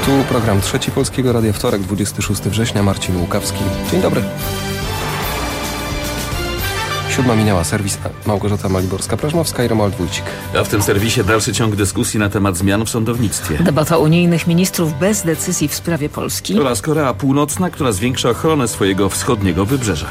Tu program Trzeci Polskiego Radia, wtorek, 26 września, Marcin Łukawski. Dzień dobry. 7 minęła, serwis Małgorzata Maliborska-Prażmowska i Romuald Wójcik. A w tym serwisie dalszy ciąg dyskusji na temat zmian w sądownictwie. Debata unijnych ministrów bez decyzji w sprawie Polski. Oraz Korea Północna, która zwiększa ochronę swojego wschodniego wybrzeża.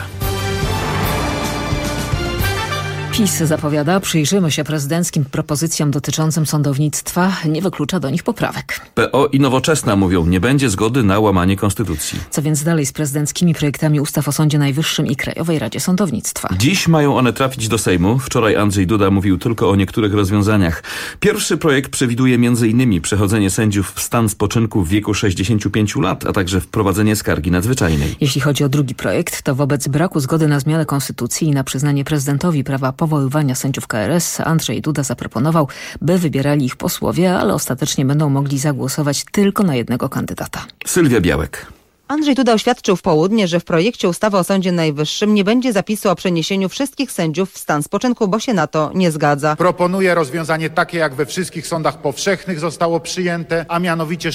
PiS zapowiada, przyjrzymy się prezydenckim propozycjom dotyczącym sądownictwa, nie wyklucza do nich poprawek. PO i Nowoczesna mówią, nie będzie zgody na łamanie konstytucji. Co więc dalej z prezydenckimi projektami ustaw o Sądzie Najwyższym i Krajowej Radzie Sądownictwa? Dziś mają one trafić do Sejmu. Wczoraj Andrzej Duda mówił tylko o niektórych rozwiązaniach. Pierwszy projekt przewiduje m.in. przechodzenie sędziów w stan spoczynku w wieku 65 lat, a także wprowadzenie skargi nadzwyczajnej. Jeśli chodzi o drugi projekt, to wobec braku zgody na zmianę konstytucji i na przyznanie prezydentowi prawa powoływania sędziów KRS, Andrzej Duda zaproponował, by wybierali ich posłowie, ale ostatecznie będą mogli zagłosować tylko na jednego kandydata. Sylwia Białek. Andrzej Duda oświadczył w południe, że w projekcie ustawy o Sądzie Najwyższym nie będzie zapisu o przeniesieniu wszystkich sędziów w stan spoczynku, bo się na to nie zgadza. Proponuje rozwiązanie takie, jak we wszystkich sądach powszechnych zostało przyjęte, a mianowicie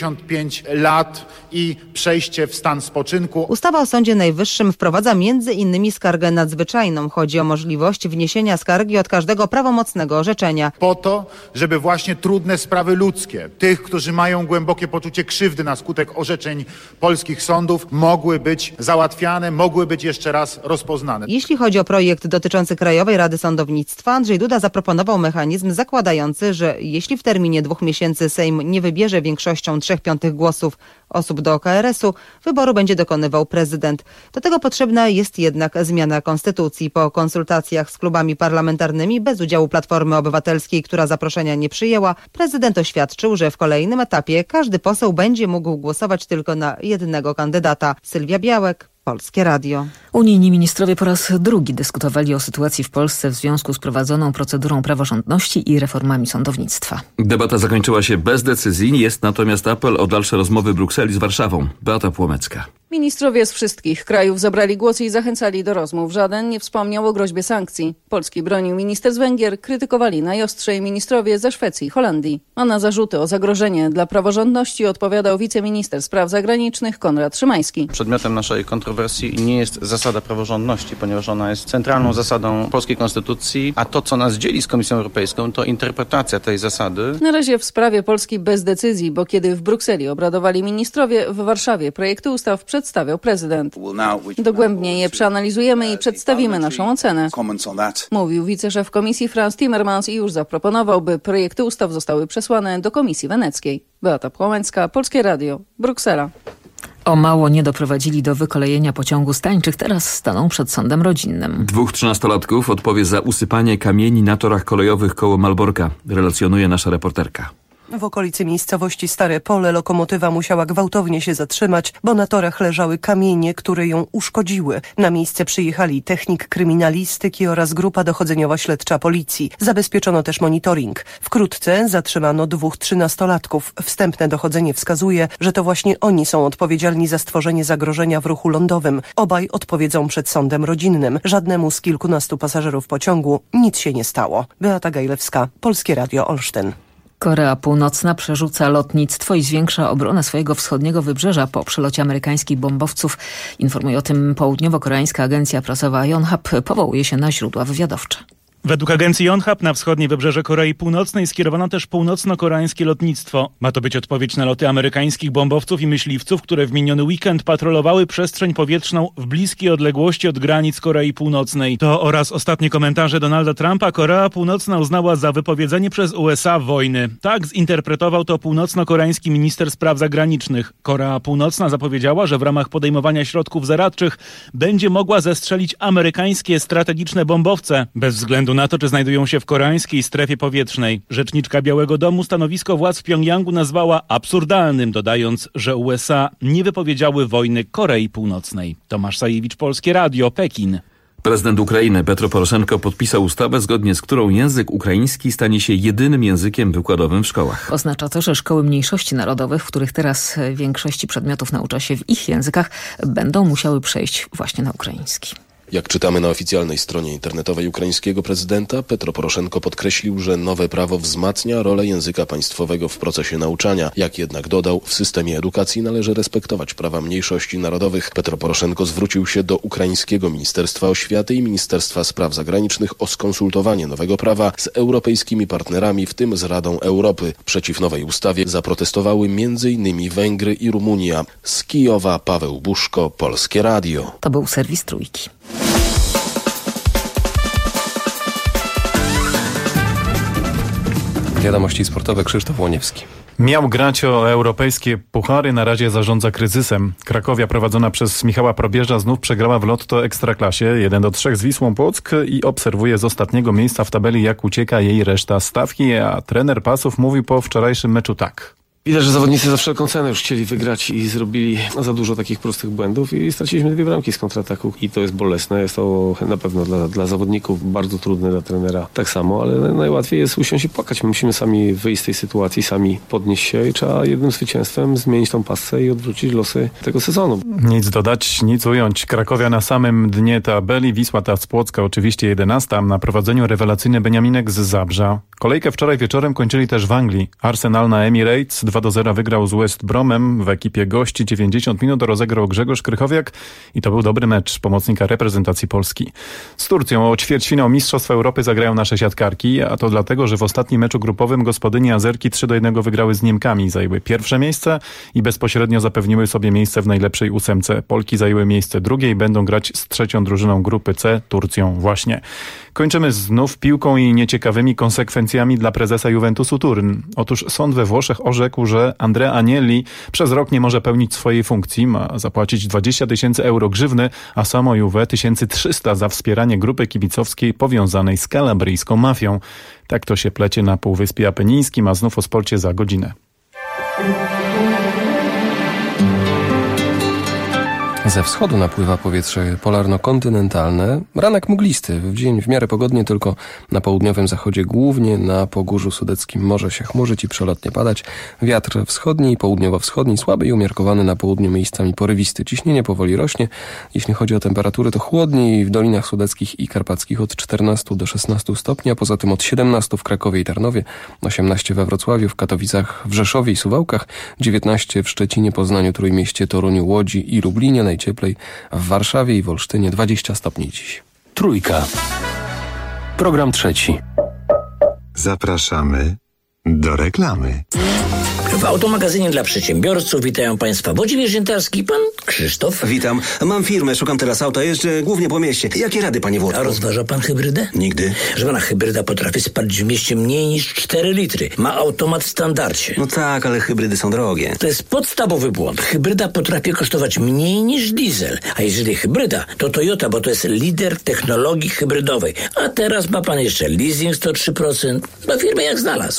65 lat i przejście w stan spoczynku. Ustawa o Sądzie Najwyższym wprowadza m.in. skargę nadzwyczajną. Chodzi o możliwość wniesienia skargi od każdego prawomocnego orzeczenia. Po to, żeby właśnie trudne sprawy ludzkie, tych, którzy mają głębokie poczucie krzywdy na skutek orzeczeń polskich sądów, mogły być załatwiane, mogły być jeszcze raz rozpoznane. Jeśli chodzi o projekt dotyczący Krajowej Rady Sądownictwa, Andrzej Duda zaproponował mechanizm zakładający, że jeśli w terminie 2 miesięcy Sejm nie wybierze większością 3/5 głosów osób do KRS-u, wyboru będzie dokonywał prezydent. Do tego potrzebna jest jednak zmiana konstytucji. Po konsultacjach z klubami parlamentarnymi bez udziału Platformy Obywatelskiej, która zaproszenia nie przyjęła, prezydent oświadczył, że w kolejnym etapie każdy poseł będzie mógł głosować tylko na jednego kandydata. Sylwia Białek, Polskie Radio. Unijni ministrowie po raz drugi dyskutowali o sytuacji w Polsce w związku z prowadzoną procedurą praworządności i reformami sądownictwa. Debata zakończyła się bez decyzji, jest natomiast apel o dalsze rozmowy Brukseli z Warszawą. Beata Płomecka. Ministrowie z wszystkich krajów zabrali głos i zachęcali do rozmów. Żaden nie wspomniał o groźbie sankcji. Polski bronił minister z Węgier, krytykowali najostrzej ministrowie ze Szwecji i Holandii. A na zarzuty o zagrożenie dla praworządności odpowiadał wiceminister spraw zagranicznych Konrad Szymański. Przedmiotem naszej kontrowersji nie jest zasada praworządności, ponieważ ona jest centralną zasadą polskiej konstytucji, a to, co nas dzieli z Komisją Europejską, to interpretacja tej zasady. Na razie w sprawie Polski bez decyzji, bo kiedy w Brukseli obradowali ministrowie, w Warszawie projekty ustaw przedstawiał prezydent. Dogłębnie je przeanalizujemy i przedstawimy naszą ocenę, mówił wiceszef Komisji Frans Timmermans i już zaproponował, by projekty ustaw zostały przesłane do Komisji Weneckiej. Beata Płomecka, Polskie Radio, Bruksela. O mało nie doprowadzili do wykolejenia pociągu Stańczych, teraz staną przed sądem rodzinnym. 2 13-latków odpowie za usypanie kamieni na torach kolejowych koło Malborka, relacjonuje nasza reporterka. W okolicy miejscowości Stare Pole lokomotywa musiała gwałtownie się zatrzymać, bo na torach leżały kamienie, które ją uszkodziły. Na miejsce przyjechali technik kryminalistyki oraz grupa dochodzeniowa śledcza policji. Zabezpieczono też monitoring. Wkrótce zatrzymano 2 13-latków. Wstępne dochodzenie wskazuje, że to właśnie oni są odpowiedzialni za stworzenie zagrożenia w ruchu lądowym. Obaj odpowiedzą przed sądem rodzinnym. Żadnemu z kilkunastu pasażerów pociągu nic się nie stało. Beata Gajlewska, Polskie Radio Olsztyn. Korea Północna przerzuca lotnictwo i zwiększa obronę swojego wschodniego wybrzeża po przelocie amerykańskich bombowców. Informuje o tym południowo-koreańska agencja prasowa Yonhap. Powołuje się na źródła wywiadowcze. Według agencji Yonhap na wschodnie wybrzeże Korei Północnej skierowano też północno-koreańskie lotnictwo. Ma to być odpowiedź na loty amerykańskich bombowców i myśliwców, które w miniony weekend patrolowały przestrzeń powietrzną w bliskiej odległości od granic Korei Północnej. To oraz ostatnie komentarze Donalda Trumpa Korea Północna uznała za wypowiedzenie przez USA wojny. Tak zinterpretował to północno-koreański minister spraw zagranicznych. Korea Północna zapowiedziała, że w ramach podejmowania środków zaradczych będzie mogła zestrzelić amerykańskie strategiczne bombowce, bez względu na to, czy znajdują się w koreańskiej strefie powietrznej. Rzeczniczka Białego Domu stanowisko władz w Pjongjangu nazwała absurdalnym, dodając, że USA nie wypowiedziały wojny Korei Północnej. Tomasz Sajewicz, Polskie Radio, Pekin. Prezydent Ukrainy Petro Poroszenko podpisał ustawę, zgodnie z którą język ukraiński stanie się jedynym językiem wykładowym w szkołach. Oznacza to, że szkoły mniejszości narodowych, w których teraz większości przedmiotów naucza się w ich językach, będą musiały przejść właśnie na ukraiński. Jak czytamy na oficjalnej stronie internetowej ukraińskiego prezydenta, Petro Poroszenko podkreślił, że nowe prawo wzmacnia rolę języka państwowego w procesie nauczania. Jak jednak dodał, w systemie edukacji należy respektować prawa mniejszości narodowych. Petro Poroszenko zwrócił się do ukraińskiego Ministerstwa Oświaty i Ministerstwa Spraw Zagranicznych o skonsultowanie nowego prawa z europejskimi partnerami, w tym z Radą Europy. Przeciw nowej ustawie zaprotestowały m.in. Węgry i Rumunia. Z Kijowa Paweł Buszko, Polskie Radio. To był serwis Trójki. Wiadomości sportowe, Krzysztof Łoniewski. Miał grać o europejskie puchary, na razie zarządza kryzysem. Krakowia prowadzona przez Michała Probierza znów przegrała w Lotto Ekstraklasie 1-3 z Wisłą Płock i obserwuje z ostatniego miejsca w tabeli, jak ucieka jej reszta stawki, a trener Pasów mówił po wczorajszym meczu tak. Widać, że zawodnicy za wszelką cenę już chcieli wygrać i zrobili za dużo takich prostych błędów i straciliśmy 2 bramki z kontrataku i to jest bolesne. Jest to na pewno dla zawodników bardzo trudne, dla trenera tak samo, ale najłatwiej jest usiąść i płakać. My musimy sami wyjść z tej sytuacji, sami podnieść się i trzeba jednym zwycięstwem zmienić tą pasę i odwrócić losy tego sezonu. Nic dodać, nic ująć. Krakowia na samym dnie tabeli, Wisła ta z Płocka oczywiście 11, na prowadzeniu rewelacyjny Beniaminek z Zabrza. Kolejkę wczoraj wieczorem kończyli też w Anglii. Arsenal na Emirates 2-0 wygrał z West Bromem. W ekipie gości 90 minut rozegrał Grzegorz Krychowiak i to był dobry mecz pomocnika reprezentacji Polski. Z Turcją o ćwierćfinał Mistrzostw Europy zagrają nasze siatkarki, a to dlatego, że w ostatnim meczu grupowym gospodyni Azerki 3-1 wygrały z Niemkami. Zajęły pierwsze miejsce i bezpośrednio zapewniły sobie miejsce w najlepszej 8. Polki zajęły miejsce drugie i będą grać z trzecią drużyną grupy C, Turcją właśnie. Kończymy znów piłką i nieciekawymi konsekwencjami dla prezesa Juventusu Turyn. Otóż sąd we Włoszech orzekł, że Andrea Agnelli przez rok nie może pełnić swojej funkcji. Ma zapłacić 20 000 euro grzywny, a samo Juve 1300 za wspieranie grupy kibicowskiej powiązanej z kalabryjską mafią. Tak to się plecie na Półwyspie Apenińskim, a znów o sporcie za godzinę. Ze wschodu napływa powietrze polarno-kontynentalne. Ranek mglisty. W dzień w miarę pogodnie, tylko na południowym zachodzie, głównie na Pogórzu Sudeckim może się chmurzyć i przelotnie padać. Wiatr wschodni i południowo-wschodni słaby i umiarkowany, na południu miejscami porywisty. Ciśnienie powoli rośnie. Jeśli chodzi o temperatury, to chłodniej w dolinach sudeckich i karpackich od 14 do 16 stopni, a poza tym od 17 w Krakowie i Tarnowie, 18 we Wrocławiu, w Katowicach, w Rzeszowie i Suwałkach, 19 w Szczecinie, Poznaniu, Trójmieście, Toruniu, Łodzi i Lublinie, najcieplej w Warszawie i w Olsztynie 20 stopni dziś. Trójka. Program trzeci. Zapraszamy do reklamy. W Automagazynie dla przedsiębiorców witają Państwa Włodzimierz Ziętarski i Pan Krzysztof. Witam. Mam firmę, szukam teraz auta, jeżdżę głównie po mieście. Jakie rady, Panie Włodku? A rozważa Pan hybrydę? Nigdy. Że Pana hybryda potrafi spalić w mieście mniej niż 4 litry. Ma automat w standardzie. No tak, ale hybrydy są drogie. To jest podstawowy błąd. Hybryda potrafi kosztować mniej niż diesel. A jeżeli hybryda, to Toyota, bo to jest lider technologii hybrydowej. A teraz ma Pan jeszcze leasing 103%. Do firmy jak znalazł.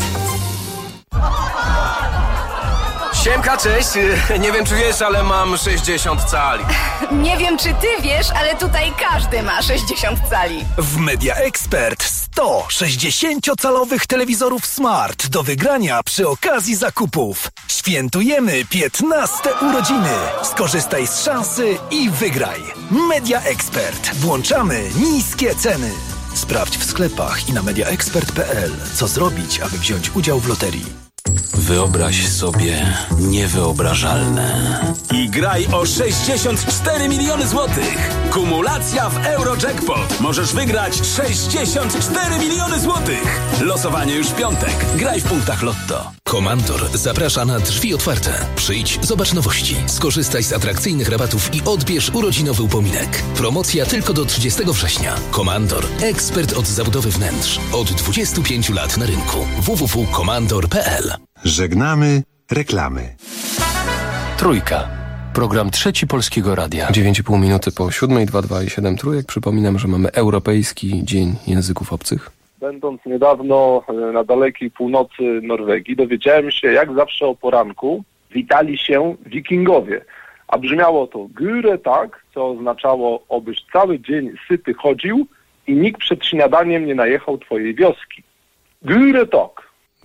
Siemka, cześć. Nie wiem, czy wiesz, ale mam 60 cali. Nie wiem, czy ty wiesz, ale tutaj każdy ma 60 cali. W Media Expert 100 60-calowych telewizorów smart do wygrania przy okazji zakupów. Świętujemy 15 urodziny. Skorzystaj z szansy i wygraj. Media Expert. Włączamy niskie ceny. Sprawdź w sklepach i na mediaexpert.pl, co zrobić, aby wziąć udział w loterii. Wyobraź sobie niewyobrażalne. I graj o 64 miliony złotych. Kumulacja w Eurojackpot. Możesz wygrać 64 miliony złotych. Losowanie już w piątek. Graj w punktach Lotto. Komandor zaprasza na drzwi otwarte. Przyjdź, zobacz nowości. Skorzystaj z atrakcyjnych rabatów i odbierz urodzinowy upominek. Promocja tylko do 30 września. Komandor. Ekspert od zabudowy wnętrz. Od 25 lat na rynku. www.komandor.pl. Żegnamy reklamy. Trójka. Program trzeci Polskiego Radia. 9,5 minuty po 7, 2, 2 i 7 trójek. Przypominam, że mamy Europejski Dzień Języków Obcych. Będąc niedawno na dalekiej północy Norwegii, dowiedziałem się, jak zawsze o poranku witali się wikingowie. A brzmiało to gure tak, co oznaczało, obyś cały dzień syty chodził i nikt przed śniadaniem nie najechał twojej wioski. Gure tak.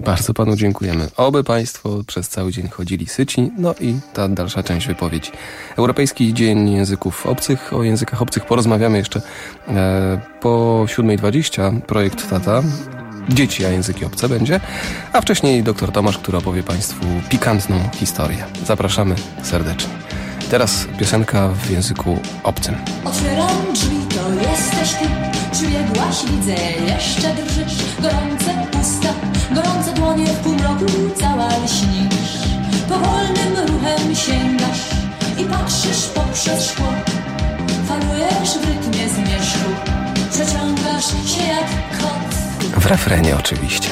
Bardzo panu dziękujemy. Oby państwo przez cały dzień chodzili syci. No i ta dalsza część wypowiedzi. Europejski Dzień Języków Obcych. O językach obcych porozmawiamy jeszcze po 7:20. Projekt Tata. Dzieci, a języki obce będzie. A wcześniej dr Tomasz, który opowie państwu pikantną historię. Zapraszamy serdecznie. Teraz piosenka w języku obcym. Otwieram drzwi, to jesteś ty. Przybiegłaś, widzę, jeszcze drżysz. Gorące usta, gorące dłonie, w półmroku cała lśnisz. Powolnym ruchem sięgasz i patrzysz poprzez szkło. Falujesz w rytmie zmierzchu, przeciągasz się jak kot. W refrenie oczywiście.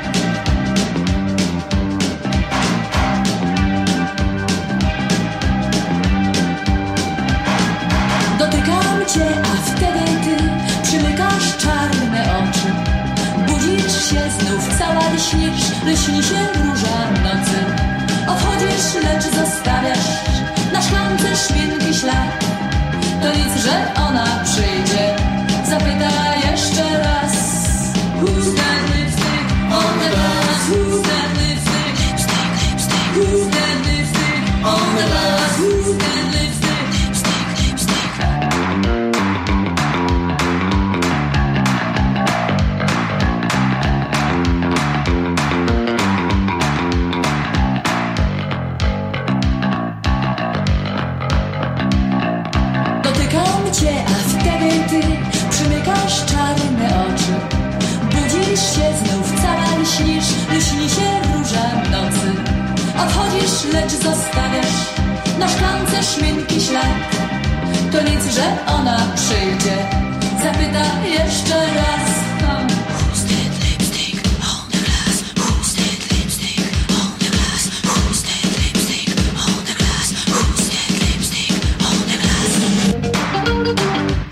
Dotykam cię, a wtedy ty przymykasz czarne oczy. Budzisz się znów, cała lśnisz, lśni się róża nocy. Odchodzisz, lecz zostawiasz na szklance szpilki ślad. To nic, że ona przyjdzie, zapyta jeszcze raz. Who's that lipstick on the glass? Who's that lipstick? Who's that lipstick on the glass? Who's that lipstick? Dotykam cię, a wtedy ty przymykasz czarne oczy. Budzisz się znów, cała lśnisz, lśni się róża nocy. Odchodzisz, lecz zostawiasz na szklance szminki ślad. To nic, że ona przyjdzie, zapyta jeszcze raz. Who's that lipstick on the glass? Who's that lipstick on the glass? Who's that lipstick on the glass? Who's that lipstick on the glass?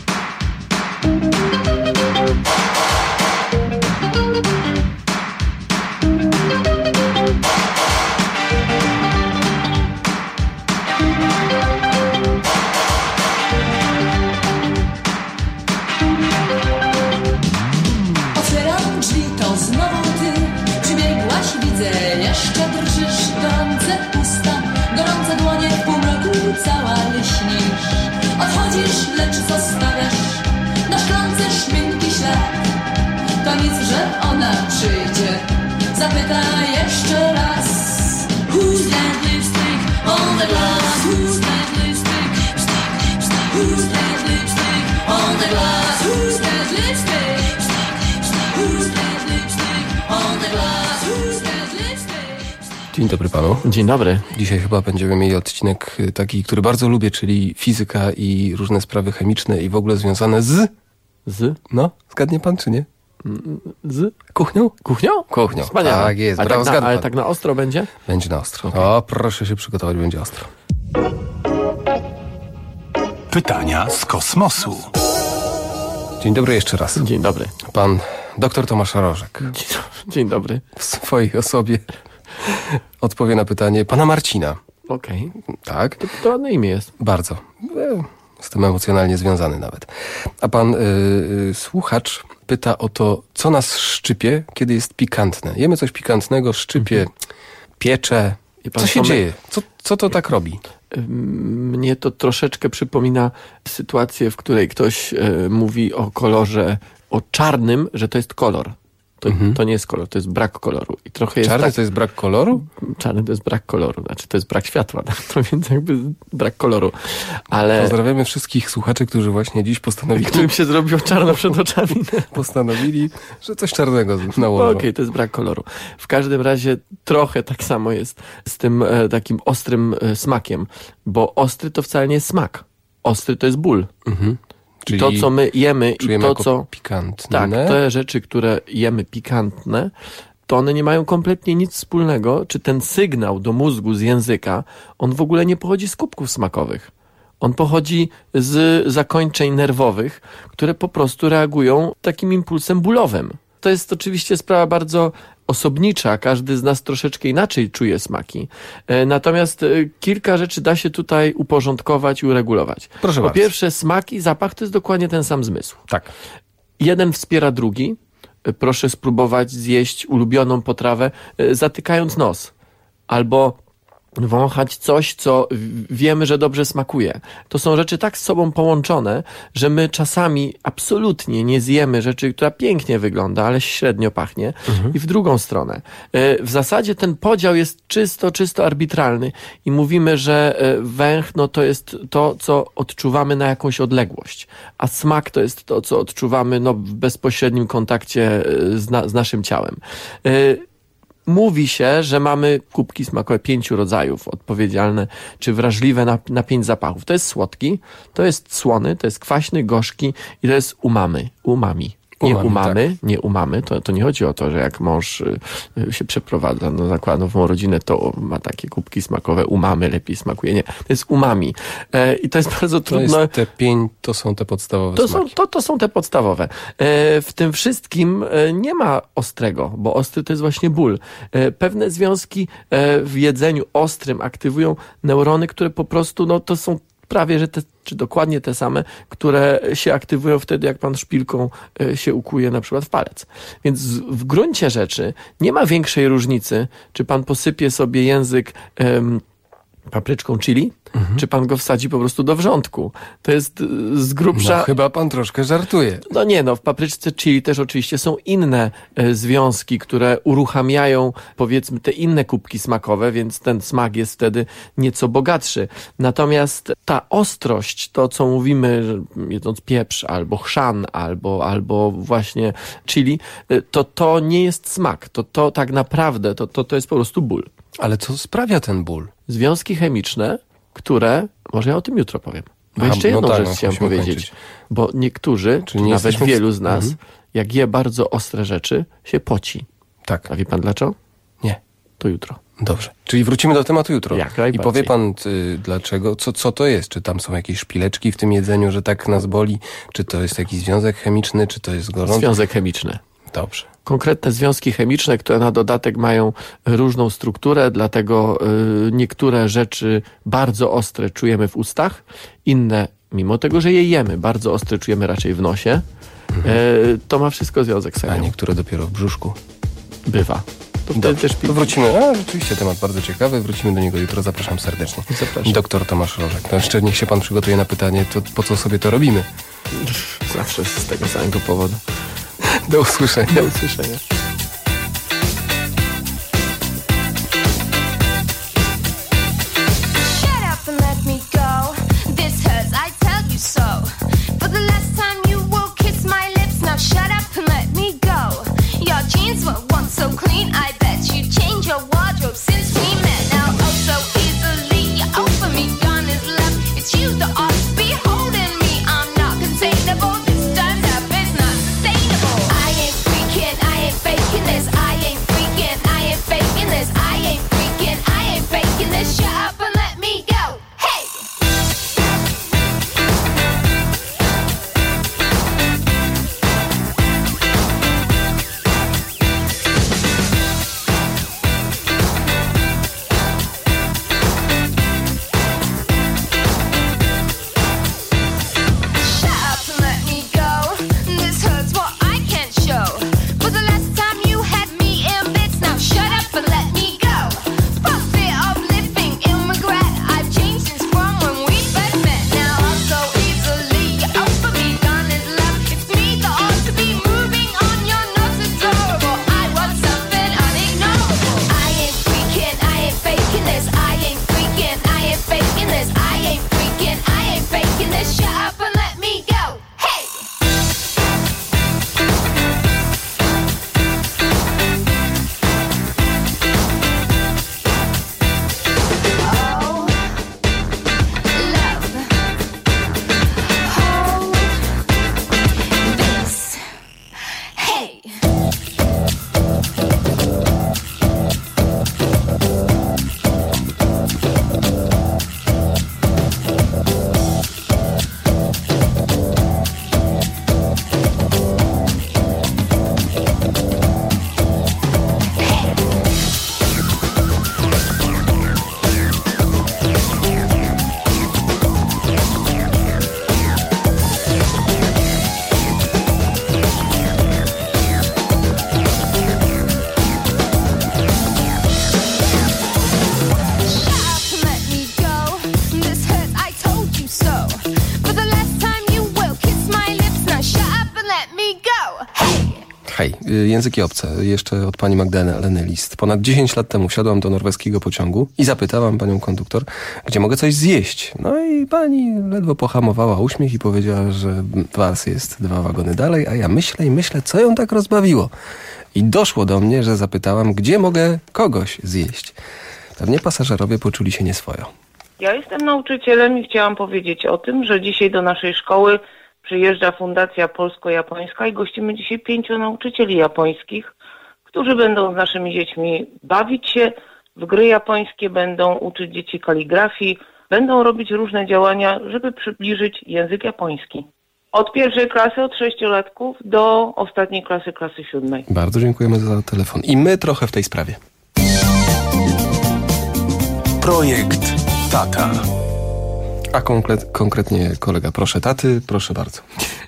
Otwieram drzwi, to znowu ty. Przybiegłaś, widzę, jeszcze drżysz. Gorące usta, gorące dłonie, w półmroku cała lśnisz. Odchodzisz, lecz zostawiasz na szklance szpilki ślad. To nic, że ona przyjdzie, zapyta jeszcze raz. Who's that lipstick on the glass? Who's that lipstick? Who's that lipstick on the glass? Who's that lipstick? Who's that lipstick on the glass? Who's that lipstick? Dzień dobry panu. Dzień dobry. Dzisiaj chyba będziemy mieli odcinek taki, który bardzo lubię, czyli fizyka i różne sprawy chemiczne i w ogóle związane z... No, zgadnie pan czy nie? Z? Kuchnią? Kuchnią? Kuchnią. Wspaniale. Tak jest, ale brawo, tak zgadł ale pan. tak na ostro będzie? Będzie na ostro. Okay. O, proszę się przygotować, będzie ostro. Pytania z kosmosu. Dzień dobry jeszcze raz. Dzień dobry. Pan dr Tomasz Rożek. Dzień dobry. W swojej osobie odpowie na pytanie pana Marcina. Okej. Tak. To ładne imię jest. Bardzo. Jestem emocjonalnie związany nawet. A pan słuchacz pyta o to, co nas szczypie, kiedy jest pikantne. Jemy coś pikantnego, szczypie, piecze. Co się dzieje? Co to tak robi? Mnie to troszeczkę przypomina sytuację, w której ktoś mówi o kolorze, o czarnym, że to jest kolor. To nie jest kolor, to jest brak koloru. I trochę jest czarny to jest brak koloru? Czarny to jest brak koloru, znaczy to jest brak światła, to więc jakby brak koloru. Ale... Pozdrawiamy wszystkich słuchaczy, którzy właśnie dziś postanowili... Którym się zrobiło czarno przed oczami. Postanowili, że coś czarnego nałożą. Okej, to jest brak koloru. W każdym razie trochę tak samo jest z tym takim ostrym smakiem, bo ostry to wcale nie jest smak. Ostry to jest ból. Mhm. Czyli to, co my jemy i to, co... pikantne. Tak, te rzeczy, które jemy pikantne, to one nie mają kompletnie nic wspólnego, czy ten sygnał do mózgu z języka, on w ogóle nie pochodzi z kubków smakowych. On pochodzi z zakończeń nerwowych, które po prostu reagują takim impulsem bólowym. To jest oczywiście sprawa bardzo osobnicza, każdy z nas troszeczkę inaczej czuje smaki. Natomiast kilka rzeczy da się tutaj uporządkować i uregulować. Proszę bardzo. Po pierwsze, smak i zapach to jest dokładnie ten sam zmysł. Tak. Jeden wspiera drugi. proszę spróbować zjeść ulubioną potrawę, zatykając nos. Albo wąchać coś, co wiemy, że dobrze smakuje. To są rzeczy tak z sobą połączone, że my czasami absolutnie nie zjemy rzeczy, która pięknie wygląda, ale średnio pachnie. I w drugą stronę. W zasadzie ten podział jest czysto arbitralny i mówimy, że węch to jest to, co odczuwamy na jakąś odległość, a smak to jest to, co odczuwamy w bezpośrednim kontakcie z naszym ciałem. Mówi się, że mamy kubki smakowe 5 rodzajów, odpowiedzialne czy wrażliwe na 5 zapachów. To jest słodki, to jest słony, to jest kwaśny, gorzki i to jest umami. Nie umamy, to nie chodzi o to, że jak mąż się przeprowadza na zakład nową rodzinę, to ma takie kubki smakowe, umamy, lepiej smakuje. Nie, to jest umami. I to jest bardzo trudno. To są te podstawowe smaki. To są te podstawowe. W tym wszystkim nie ma ostrego, bo ostry to jest właśnie ból. Pewne związki w jedzeniu ostrym aktywują neurony, które po prostu, to są prawie, że czy dokładnie te same, które się aktywują wtedy, jak pan szpilką się ukuje na przykład w palec. Więc w gruncie rzeczy nie ma większej różnicy, czy pan posypie sobie język papryczką chili, czy pan go wsadzi po prostu do wrzątku. To jest z grubsza... chyba pan troszkę żartuje. W papryczce chili też oczywiście są inne związki, które uruchamiają, powiedzmy, te inne kubki smakowe, więc ten smak jest wtedy nieco bogatszy. Natomiast ta ostrość, to co mówimy, jedząc pieprz, albo chrzan, albo właśnie chili, to nie jest smak. To tak naprawdę, to jest po prostu ból. Ale co sprawia ten ból? Związki chemiczne, które... Może ja o tym jutro powiem. Bo jeszcze jedną rzecz chciałem powiedzieć. Kończyć. Bo niektórzy, czy nawet wielu z nas, jak je bardzo ostre rzeczy, się poci. Tak. A wie pan dlaczego? Nie. To jutro. Dobrze. Czyli wrócimy do tematu jutro. Jak najbardziej. I powie pan dlaczego, co to jest? Czy tam są jakieś szpileczki w tym jedzeniu, że tak nas boli? Czy to jest jakiś związek chemiczny? Czy to jest gorąco? Związek chemiczny. Dobrze. Konkretne związki chemiczne, które na dodatek mają różną strukturę, dlatego niektóre rzeczy bardzo ostre czujemy w ustach, inne, mimo tego, że je jemy, bardzo ostre czujemy raczej w nosie. To ma wszystko związek z chemią. A niektóre dopiero w brzuszku. Bywa. To wrócimy. Rzeczywiście temat bardzo ciekawy. Wrócimy do niego jutro. Zapraszam serdecznie. Zapraszam. Doktor Tomasz Rożek. To jeszcze niech się pan przygotuje na pytanie, to po co sobie to robimy? Zawsze z tego samego powodu. Do usłyszenia. Do usłyszenia. Fake języki obce, jeszcze od pani Magdaleny List. Ponad 10 lat temu wsiadłam do norweskiego pociągu i zapytałam panią konduktor, gdzie mogę coś zjeść. No i pani ledwo pohamowała uśmiech i powiedziała, że Wals jest 2 wagony dalej, a ja myślę, co ją tak rozbawiło. I doszło do mnie, że zapytałam, gdzie mogę kogoś zjeść. Pewnie pasażerowie poczuli się nieswojo. Ja jestem nauczycielem i chciałam powiedzieć o tym, że dzisiaj do naszej szkoły przyjeżdża Fundacja Polsko-Japońska i gościmy dzisiaj 5 nauczycieli japońskich, którzy będą z naszymi dziećmi bawić się w gry japońskie, będą uczyć dzieci kaligrafii, będą robić różne działania, żeby przybliżyć język japoński. Od 1. klasy, od 6-latków do ostatniej klasy 7. Bardzo dziękujemy za telefon. I my trochę w tej sprawie. Projekt Tata. A konkretnie kolega, proszę taty, proszę bardzo.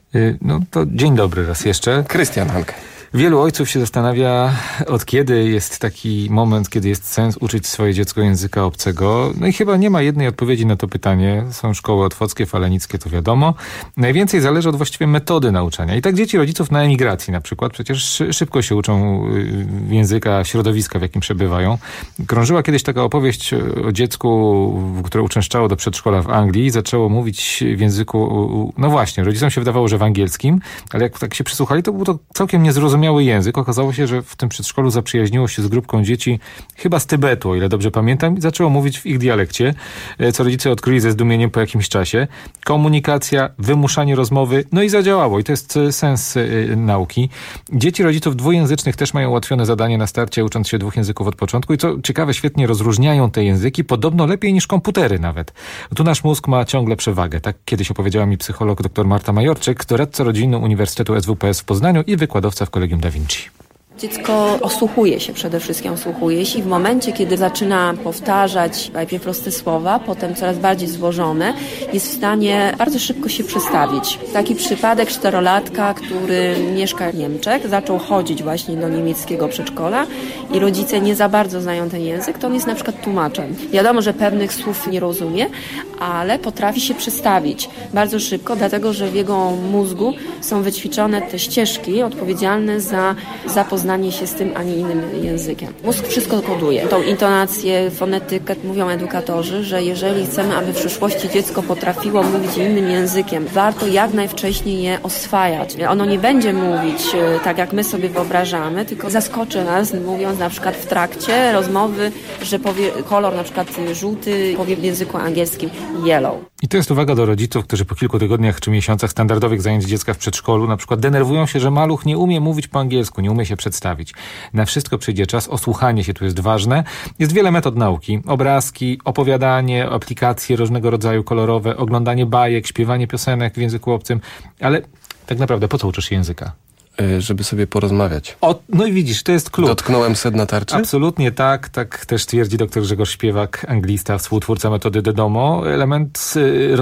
No to dzień dobry raz jeszcze. Krystian Hanke. Wielu ojców się zastanawia, od kiedy jest taki moment, kiedy jest sens uczyć swoje dziecko języka obcego. No i chyba nie ma jednej odpowiedzi na to pytanie. Są szkoły otwockie, falenickie, to wiadomo. Najwięcej zależy od właściwie metody nauczania. I tak dzieci rodziców na emigracji na przykład przecież szybko się uczą języka, środowiska, w jakim przebywają. Krążyła kiedyś taka opowieść o dziecku, które uczęszczało do przedszkola w Anglii i zaczęło mówić w języku, no właśnie, rodzicom się wydawało, że w angielskim, ale jak tak się przysłuchali, to był to całkiem niezrozumiały język. Okazało się, że w tym przedszkolu zaprzyjaźniło się z grupką dzieci chyba z Tybetu, o ile dobrze pamiętam, i zaczęło mówić w ich dialekcie, co rodzice odkryli ze zdumieniem po jakimś czasie. Komunikacja, wymuszanie rozmowy, no i zadziałało. I to jest sens nauki. Dzieci rodziców dwujęzycznych też mają ułatwione zadanie na starcie, ucząc się 2 języków od początku i co ciekawe, świetnie rozróżniają te języki, podobno lepiej niż komputery nawet. Tu nasz mózg ma ciągle przewagę. Tak kiedyś opowiedziała mi psycholog dr Marta Majorczyk, doradca rodzinny Uniwersytetu SWPS w Poznaniu i wykładowca w Kolegium Da Vinci. Dziecko osłuchuje się, przede wszystkim osłuchuje się i w momencie, kiedy zaczyna powtarzać najpierw proste słowa, potem coraz bardziej złożone, jest w stanie bardzo szybko się przestawić. Taki przypadek 4-latka, który mieszka w Niemczech, zaczął chodzić właśnie do niemieckiego przedszkola i rodzice nie za bardzo znają ten język, to on jest na przykład tłumaczem. Wiadomo, że pewnych słów nie rozumie, ale potrafi się przestawić bardzo szybko, dlatego że w jego mózgu są wyćwiczone te ścieżki odpowiedzialne za zapoznanie się z tym, a nie innym językiem. Mózg wszystko koduje. Tą intonację, fonetykę mówią edukatorzy, że jeżeli chcemy, aby w przyszłości dziecko potrafiło mówić innym językiem, warto jak najwcześniej je oswajać. Ono nie będzie mówić tak, jak my sobie wyobrażamy, tylko zaskoczy nas, mówiąc na przykład w trakcie rozmowy, że powie kolor na przykład żółty, powie w języku angielskim yellow. I to jest uwaga do rodziców, którzy po kilku tygodniach czy miesiącach standardowych zajęć dziecka w przedszkolu na przykład denerwują się, że maluch nie umie mówić po angielsku, nie umie się przedstawić. Na wszystko przyjdzie czas, osłuchanie się tu jest ważne. Jest wiele metod nauki. Obrazki, opowiadanie, aplikacje różnego rodzaju kolorowe, oglądanie bajek, śpiewanie piosenek w języku obcym. Ale tak naprawdę po co uczysz języka? Żeby sobie porozmawiać. No i widzisz, to jest klucz. Dotknąłem sedna tarczy? Absolutnie tak. Tak też twierdzi dr Grzegorz Śpiewak, anglista, współtwórca metody Dedomo. Element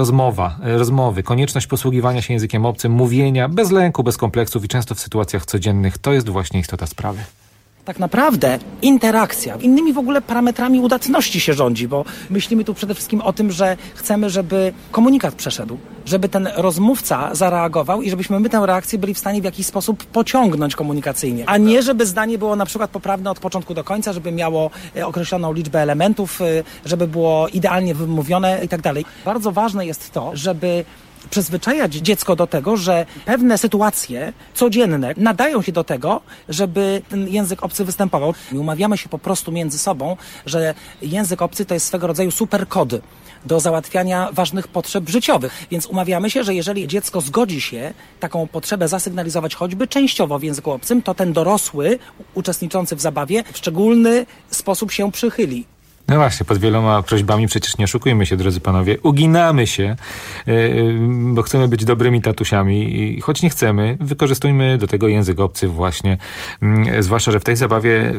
rozmowy, konieczność posługiwania się językiem obcym, mówienia bez lęku, bez kompleksów i często w sytuacjach codziennych. To jest właśnie istota sprawy. Tak naprawdę interakcja innymi w ogóle parametrami udatności się rządzi, bo myślimy tu przede wszystkim o tym, że chcemy, żeby komunikat przeszedł, żeby ten rozmówca zareagował i żebyśmy my tę reakcję byli w stanie w jakiś sposób pociągnąć komunikacyjnie, a nie żeby zdanie było na przykład poprawne od początku do końca, żeby miało określoną liczbę elementów, żeby było idealnie wymówione i tak dalej. Bardzo ważne jest to, żeby przyzwyczajać dziecko do tego, że pewne sytuacje codzienne nadają się do tego, żeby ten język obcy występował. Umawiamy się po prostu między sobą, że język obcy to jest swego rodzaju superkody do załatwiania ważnych potrzeb życiowych. Więc umawiamy się, że jeżeli dziecko zgodzi się taką potrzebę zasygnalizować choćby częściowo w języku obcym, to ten dorosły, uczestniczący w zabawie, w szczególny sposób się przychyli. No właśnie, pod wieloma prośbami przecież nie oszukujmy się, drodzy panowie. Uginamy się, bo chcemy być dobrymi tatusiami i choć nie chcemy, wykorzystujmy do tego język obcy właśnie. Zwłaszcza, że w tej zabawie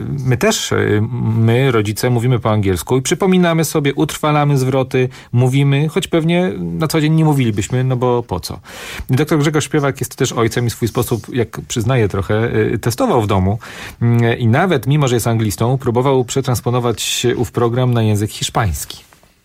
my, rodzice, mówimy po angielsku i przypominamy sobie, utrwalamy zwroty, mówimy, choć pewnie na co dzień nie mówilibyśmy, no bo po co? Doktor Grzegorz Śpiewak jest też ojcem i swój sposób, jak przyznaję trochę, testował w domu i nawet, mimo że jest anglistą, próbował przetransponować ów program na język hiszpański.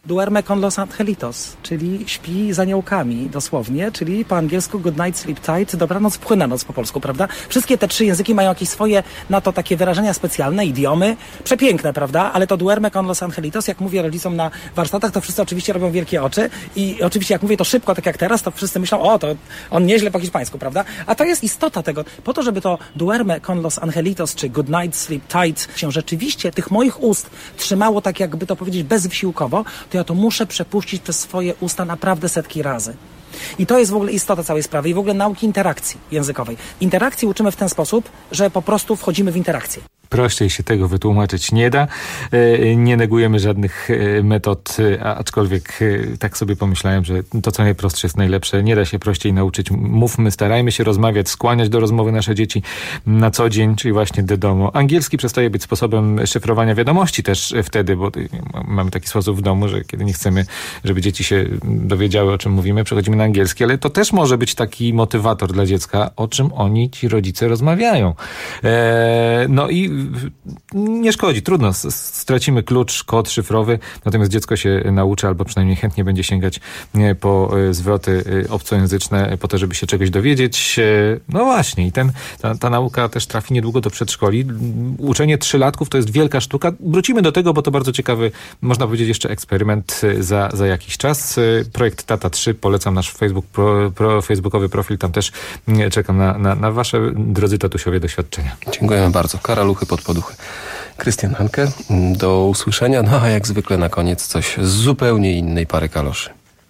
Duerme con los angelitos, czyli śpi z aniołkami dosłownie, czyli po angielsku good night, sleep tight, dobranoc, płynna noc po polsku, prawda? Wszystkie te 3 języki mają jakieś swoje na to takie wyrażenia specjalne, idiomy, przepiękne, prawda? Ale to duerme con los angelitos, jak mówię rodzicom na warsztatach, to wszyscy oczywiście robią wielkie oczy i oczywiście jak mówię to szybko, tak jak teraz, to wszyscy myślą, o, to on nieźle po hiszpańsku, prawda? A to jest istota tego. Po to, żeby to duerme con los angelitos, czy good night, sleep tight się rzeczywiście tych moich ust trzymało tak, jakby to powiedzieć, bezwysiłkowo, to ja to muszę przepuścić przez swoje usta naprawdę setki razy. I to jest w ogóle istota całej sprawy i w ogóle nauki interakcji językowej. Interakcji uczymy w ten sposób, że po prostu wchodzimy w interakcję. Prościej się tego wytłumaczyć nie da. Nie negujemy żadnych metod, aczkolwiek tak sobie pomyślałem, że to co najprostsze jest najlepsze. Nie da się prościej nauczyć. Mówmy, starajmy się rozmawiać, skłaniać do rozmowy nasze dzieci na co dzień, czyli właśnie de domo. Angielski przestaje być sposobem szyfrowania wiadomości też wtedy, bo mamy taki sposób w domu, że kiedy nie chcemy, żeby dzieci się dowiedziały, o czym mówimy, przechodzimy na angielski, ale to też może być taki motywator dla dziecka, o czym oni, ci rodzice, rozmawiają. No i nie szkodzi, trudno, stracimy klucz, kod szyfrowy, natomiast dziecko się nauczy, albo przynajmniej chętnie będzie sięgać po zwroty obcojęzyczne, po to, żeby się czegoś dowiedzieć. No właśnie, i ta nauka też trafi niedługo do przedszkoli. Uczenie 3-latków to jest wielka sztuka. Wrócimy do tego, bo to bardzo ciekawy, można powiedzieć, jeszcze eksperyment za jakiś czas. Projekt Tata 3, polecam nasz facebookowy profil, tam też czekam na wasze, drodzy tatusiowie, doświadczenia. Dziękujemy bardzo. Karaluchy pod poduchy. Krystian Hanke, do usłyszenia. No a jak zwykle na koniec coś z zupełnie innej pary kaloszy.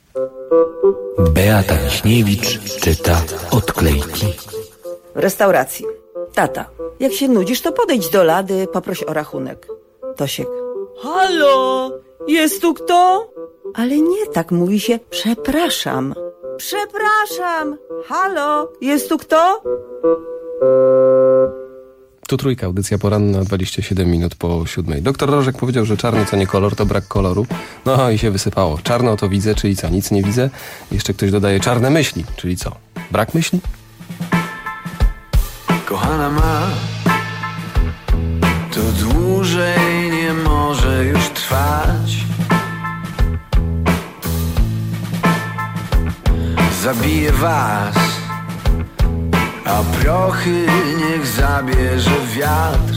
Beata Wiśniewicz czyta odklejki. W restauracji. Tata, jak się nudzisz, to podejdź do lady, poproś o rachunek. Tosiek. Halo, jest tu kto? Ale nie tak mówi się przepraszam. Przepraszam. Halo, jest tu kto? Tu Trójka, audycja poranna, 27 minut po 7. Doktor Rożek powiedział, że czarno to nie kolor, to brak koloru. No i się wysypało. Czarno to widzę, czyli co? Nic nie widzę. Jeszcze ktoś dodaje czarne myśli, czyli co? Brak myśli? Kochana ma, to dłużej nie może już trwać. Zabiję was, a prochy niech zabierze wiatr.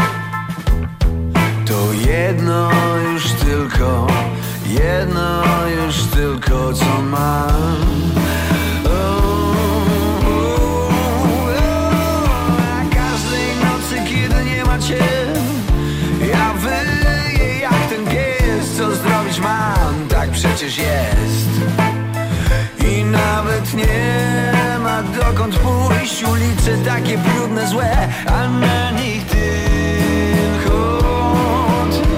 To jedno już tylko co mam. A każdej nocy, kiedy nie ma cię, ja wyję jak ten pies. Co zrobić mam, tak przecież jest. I nawet nie ma dokąd pójść, ulice takie brudne, złe, a na nich tylko ty.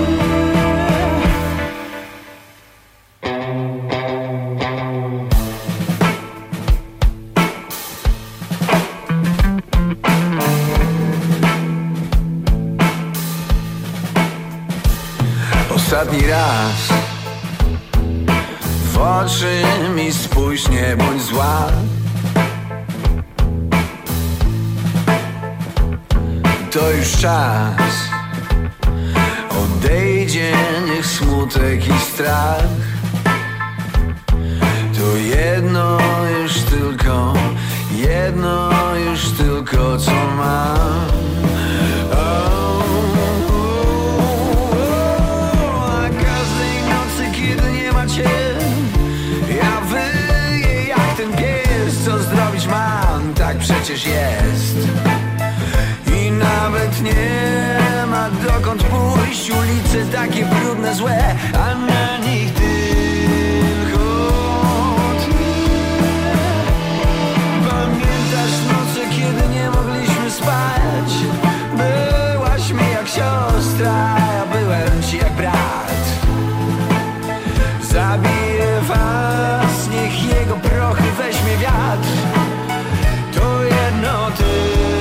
Ostatni raz w oczy mi spójrz, nie bądź zła. To już czas, odejdzie niech smutek i strach. To jedno już tylko co mam. A każdej nocy, kiedy nie ma cię, ja wyję jak ten pies. Co zrobić mam, tak przecież jest. I nawet nie ma dokąd pójść, ulice takie brudne, złe, a na nich tylko ty. Pamiętasz noce, kiedy nie mogliśmy spać? Byłaś mi jak siostra, ja byłem ci jak brat. Zabiję was, niech jego prochy weźmie wiatr. To jedno tylko.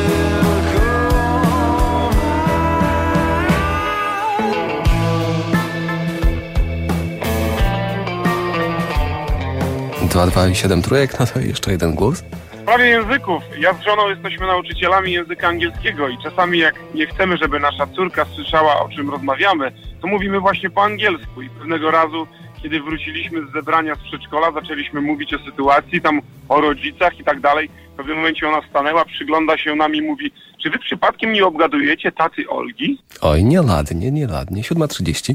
Dwa, 2 i 7 trójek, no to jeszcze jeden głos. W sprawie języków. Ja z żoną jesteśmy nauczycielami języka angielskiego i czasami jak nie chcemy, żeby nasza córka słyszała, o czym rozmawiamy, to mówimy właśnie po angielsku i pewnego razu, kiedy wróciliśmy z zebrania z przedszkola, zaczęliśmy mówić o sytuacji, tam o rodzicach i tak dalej. W pewnym momencie ona stanęła, przygląda się nam i mówi: czy wy przypadkiem nie obgadujecie taty Olgi? Oj, nieladnie. 7:30.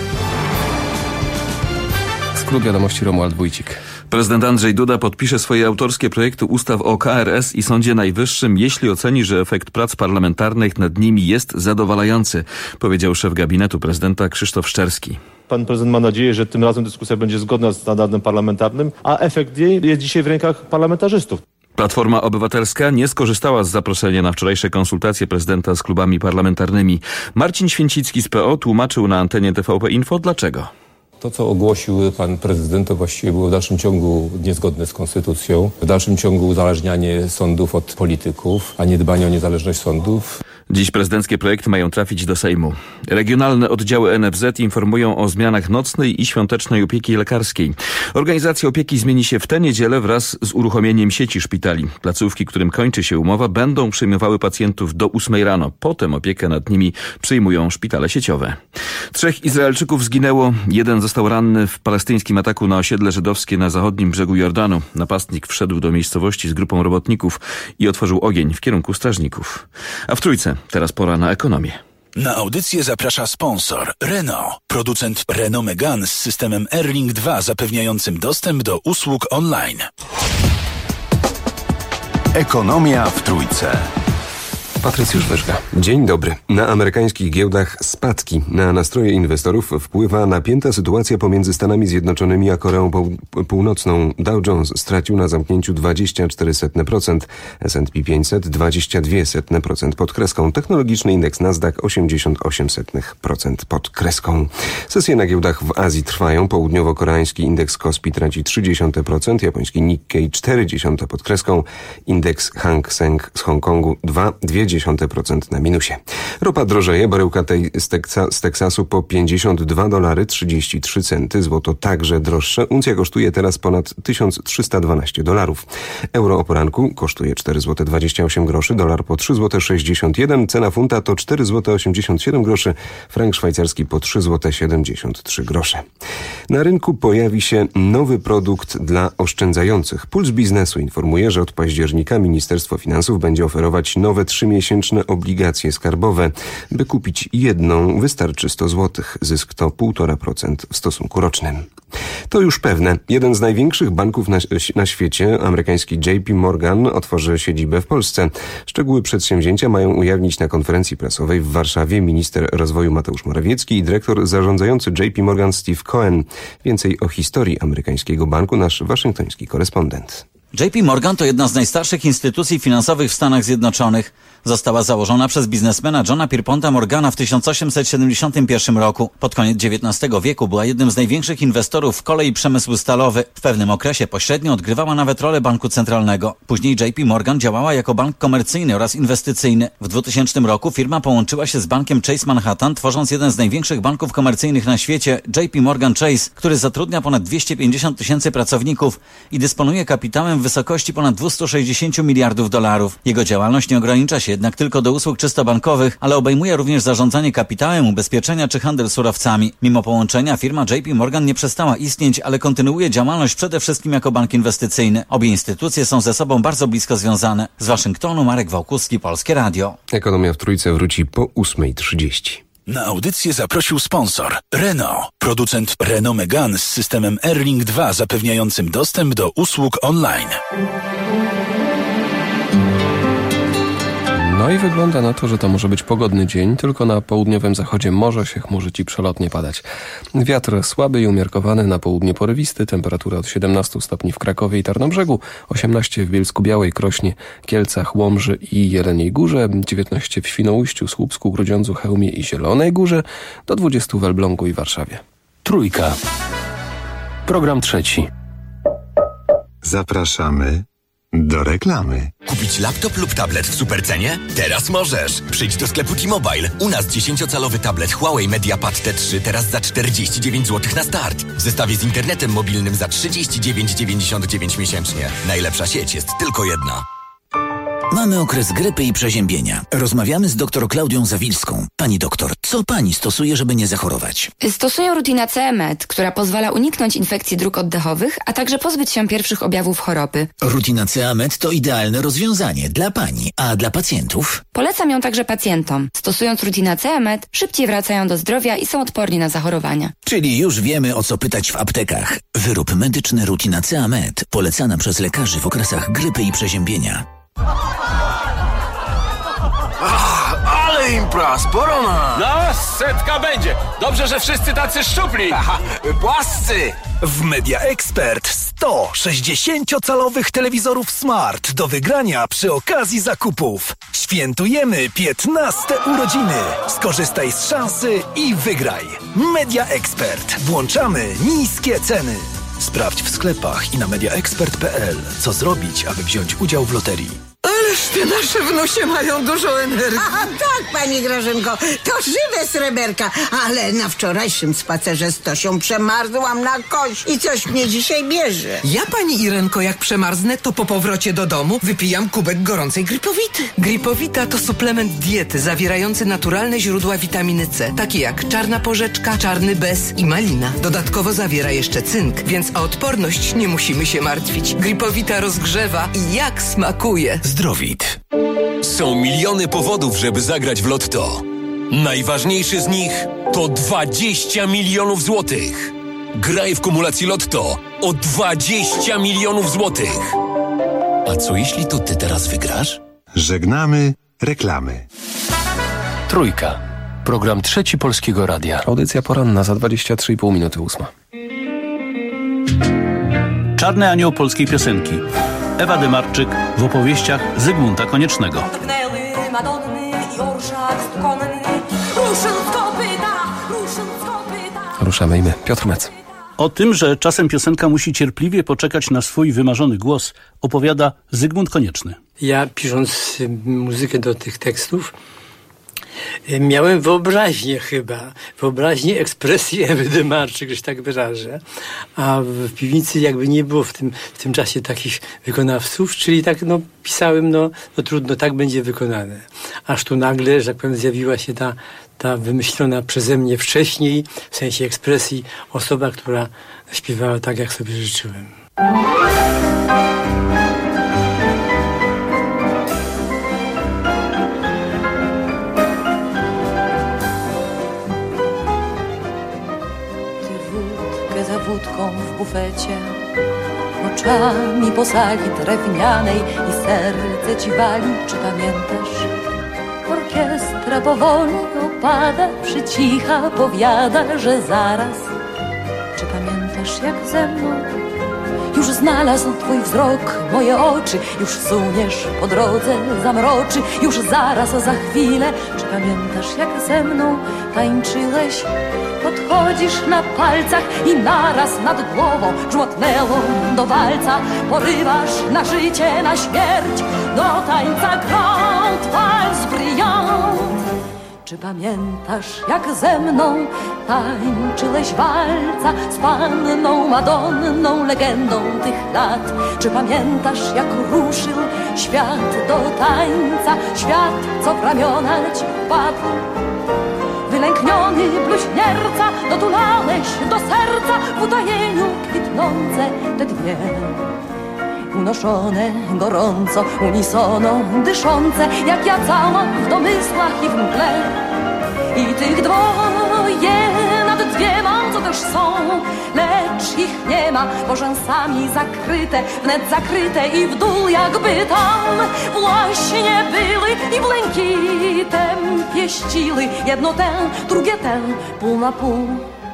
Skrót wiadomości, Romuald Wójcik. Prezydent Andrzej Duda podpisze swoje autorskie projekty ustaw o KRS i Sądzie Najwyższym, jeśli oceni, że efekt prac parlamentarnych nad nimi jest zadowalający, powiedział szef gabinetu prezydenta Krzysztof Szczerski. Pan prezydent ma nadzieję, że tym razem dyskusja będzie zgodna z standardem parlamentarnym, a efekt jej jest dzisiaj w rękach parlamentarzystów. Platforma Obywatelska nie skorzystała z zaproszenia na wczorajsze konsultacje prezydenta z klubami parlamentarnymi. Marcin Święcicki z PO tłumaczył na antenie TVP Info dlaczego. To, co ogłosił pan prezydent, to właściwie było w dalszym ciągu niezgodne z konstytucją. W dalszym ciągu uzależnianie sądów od polityków, a nie dbanie o niezależność sądów. Dziś prezydenckie projekty mają trafić do Sejmu. Regionalne oddziały NFZ informują o zmianach nocnej i świątecznej opieki lekarskiej. Organizacja opieki zmieni się w tę niedzielę wraz z uruchomieniem sieci szpitali. Placówki, którym kończy się umowa, będą przyjmowały pacjentów do 8 rano. Potem opiekę nad nimi przyjmują szpitale sieciowe. 3 Izraelczyków zginęło, 1 został ranny w palestyńskim ataku na osiedle żydowskie na zachodnim brzegu Jordanu. Napastnik wszedł do miejscowości z grupą robotników i otworzył ogień w kierunku strażników. A w Trójce teraz pora na ekonomię. Na audycję zaprasza sponsor Renault, producent Renault Megane z systemem Airlink 2 zapewniającym dostęp do usług online. Ekonomia w Trójce. Patrycjusz Wyżga. Dzień dobry. Na amerykańskich giełdach spadki. Na nastroje inwestorów wpływa napięta sytuacja pomiędzy Stanami Zjednoczonymi a Koreą Północną. Dow Jones stracił na zamknięciu 0,24%, S&P 500 0,22% pod kreską. Technologiczny indeks Nasdaq 0,88% pod kreską. Sesje na giełdach w Azji trwają. Południowo-koreański indeks Kospi traci 0,3%, japoński Nikkei 0,4% pod kreską. Indeks Hang Seng z Hongkongu 2,2% na minusie. Ropa drożeje, baryłka tej z Teksasu po $52,33. Złoto także droższe. Uncja kosztuje teraz ponad $1312. Euro o poranku kosztuje $4,28, dolar po $3,61, cena funta to $4,87, frank szwajcarski po $3,73. Na rynku pojawi się nowy produkt dla oszczędzających. Puls Biznesu informuje, że od października Ministerstwo Finansów będzie oferować nowe 3-miesięczne obligacje skarbowe. By kupić jedną, wystarczy 100 zł. Zysk to 1,5% w stosunku rocznym. To już pewne. Jeden z największych banków na świecie, amerykański JP Morgan, otworzy siedzibę w Polsce. Szczegóły przedsięwzięcia mają ujawnić na konferencji prasowej w Warszawie minister rozwoju Mateusz Morawiecki i dyrektor zarządzający JP Morgan Steve Cohen. Więcej o historii amerykańskiego banku nasz waszyngtoński korespondent. JP Morgan to jedna z najstarszych instytucji finansowych w Stanach Zjednoczonych. Została założona przez biznesmena Johna Pierponta Morgana w 1871 roku. Pod koniec XIX wieku była jednym z największych inwestorów w kolej i przemysł stalowy. W pewnym okresie pośrednio odgrywała nawet rolę banku centralnego. Później JP Morgan działała jako bank komercyjny oraz inwestycyjny. W 2000 roku firma połączyła się z bankiem Chase Manhattan, tworząc jeden z największych banków komercyjnych na świecie, JP Morgan Chase, który zatrudnia ponad 250 000 pracowników i dysponuje kapitałem w wysokości ponad $260 miliardów. Jego działalność nie ogranicza się jednak tylko do usług czysto bankowych, ale obejmuje również zarządzanie kapitałem, ubezpieczenia czy handel surowcami. Mimo połączenia firma JP Morgan nie przestała istnieć, ale kontynuuje działalność przede wszystkim jako bank inwestycyjny. Obie instytucje są ze sobą bardzo blisko związane. Z Waszyngtonu Marek Wałkuski, Polskie Radio. Ekonomia w Trójce wróci po 8:30. Na audycję zaprosił sponsor Renault, producent Renault Megane z systemem Airlink 2 zapewniającym dostęp do usług online. No i wygląda na to, że to może być pogodny dzień, tylko na południowym zachodzie może się chmurzyć i przelotnie padać. Wiatr słaby i umiarkowany, na południe porywisty, temperatura od 17 stopni w Krakowie i Tarnobrzegu, 18 w Bielsku-Białej, Krośnie, Kielcach, Łomży i Jeleniej Górze, 19 w Świnoujściu, Słupsku, Grudziądzu, Chełmie i Zielonej Górze, do 20 w Elblągu i Warszawie. Trójka. Program trzeci. Zapraszamy do reklamy. Kupić laptop lub tablet w supercenie? Teraz możesz! Przyjdź do sklepu T-Mobile. U nas 10-calowy tablet Huawei MediaPad T3 teraz za 49 zł na start. W zestawie z internetem mobilnym za 39,99 miesięcznie. Najlepsza sieć jest tylko jedna. Mamy okres grypy i przeziębienia. Rozmawiamy z dr Klaudią Zawilską. Pani doktor, co pani stosuje, żeby nie zachorować? Stosuję Rutinacea Med, która pozwala uniknąć infekcji dróg oddechowych, a także pozbyć się pierwszych objawów choroby. Rutinacea Med to idealne rozwiązanie dla pani, a dla pacjentów? Polecam ją także pacjentom. Stosując Rutinacea Med, szybciej wracają do zdrowia i są odporni na zachorowania. Czyli już wiemy, o co pytać w aptekach. Wyrób medyczny Rutinacea Med, polecana przez lekarzy w okresach grypy i przeziębienia. Ale impra, sporo nas! No, setka będzie. Dobrze, że wszyscy tacy szczupli. Płascy! W Media Expert 100 60-calowych telewizorów Smart do wygrania przy okazji zakupów. Świętujemy 15 urodziny. Skorzystaj z szansy i wygraj. Media Expert. Włączamy niskie ceny. Sprawdź w sklepach i na mediaexpert.pl, co zrobić, aby wziąć udział w loterii. Ależ te nasze wnusie mają dużo energii. A tak, pani Grażynko, to żywe sreberka. Ale na wczorajszym spacerze z Tosią przemarzłam na kość i coś mnie dzisiaj bierze. Ja, pani Irenko, jak przemarznę, to po powrocie do domu wypijam kubek gorącej Gripowity. Gripowita to suplement diety zawierający naturalne źródła witaminy C, takie jak czarna porzeczka, czarny bez i malina. Dodatkowo zawiera jeszcze cynk, więc o odporność nie musimy się martwić. Gripowita rozgrzewa i jak smakuje. Zdrowit. Są miliony powodów, żeby zagrać w Lotto. Najważniejszy z nich to 20 milionów złotych. Graj w kumulacji Lotto o 20 milionów złotych. A co jeśli to ty teraz wygrasz? Żegnamy reklamy. Trójka. Program Trzeci Polskiego Radia. Audycja poranna za 23,5 minuty 8. Czarny anioł polskiej piosenki. Ewa Dymarczyk w opowieściach Zygmunta Koniecznego. Ruszamy i my. Piotr Mec. O tym, że czasem piosenka musi cierpliwie poczekać na swój wymarzony głos, opowiada Zygmunt Konieczny. Ja, pisząc muzykę do tych tekstów, miałem wyobraźnię ekspresji Ewy Dymarczyk, że się tak wyrażę, a w piwnicy jakby nie było w tym czasie takich wykonawców, czyli tak pisałem, trudno, tak będzie wykonane. Aż tu nagle, że tak powiem, zjawiła się ta wymyślona przeze mnie wcześniej, w sensie ekspresji, osoba, która śpiewała tak, jak sobie życzyłem. Za wódką w bufecie, oczami po sali drewnianej i serce ci wali. Czy pamiętasz? Orkiestra powoli opada, przycicha, powiada, że zaraz. Czy pamiętasz, jak ze mną już znalazł twój wzrok moje oczy? Już suniesz po drodze, zamroczy, już zaraz, za chwilę. Czy pamiętasz, jak ze mną tańczyłeś? Podchodzisz na palcach i naraz nad głową żmotnęło do walca. Porywasz na życie, na śmierć, do tańca grand waltz brillant. Czy pamiętasz, jak ze mną tańczyłeś walca z panną Madonną, legendą tych lat? Czy pamiętasz, jak ruszył świat do tańca, świat, co w ramiona ci wpadł? Wylękniony bluźnierca, dotulałeś do serca w utajeniu kwitnące te dwie. Unoszone gorąco, unisono dyszące, jak ja cała w domysłach i w mgle. I tych dwoje nad dwiema, co też są, lecz ich nie ma, bo rzęsami zakryte, wnet zakryte i w dół jakby tam właśnie były i błękitem pieściły jedno tę, drugie tę, pół na pół.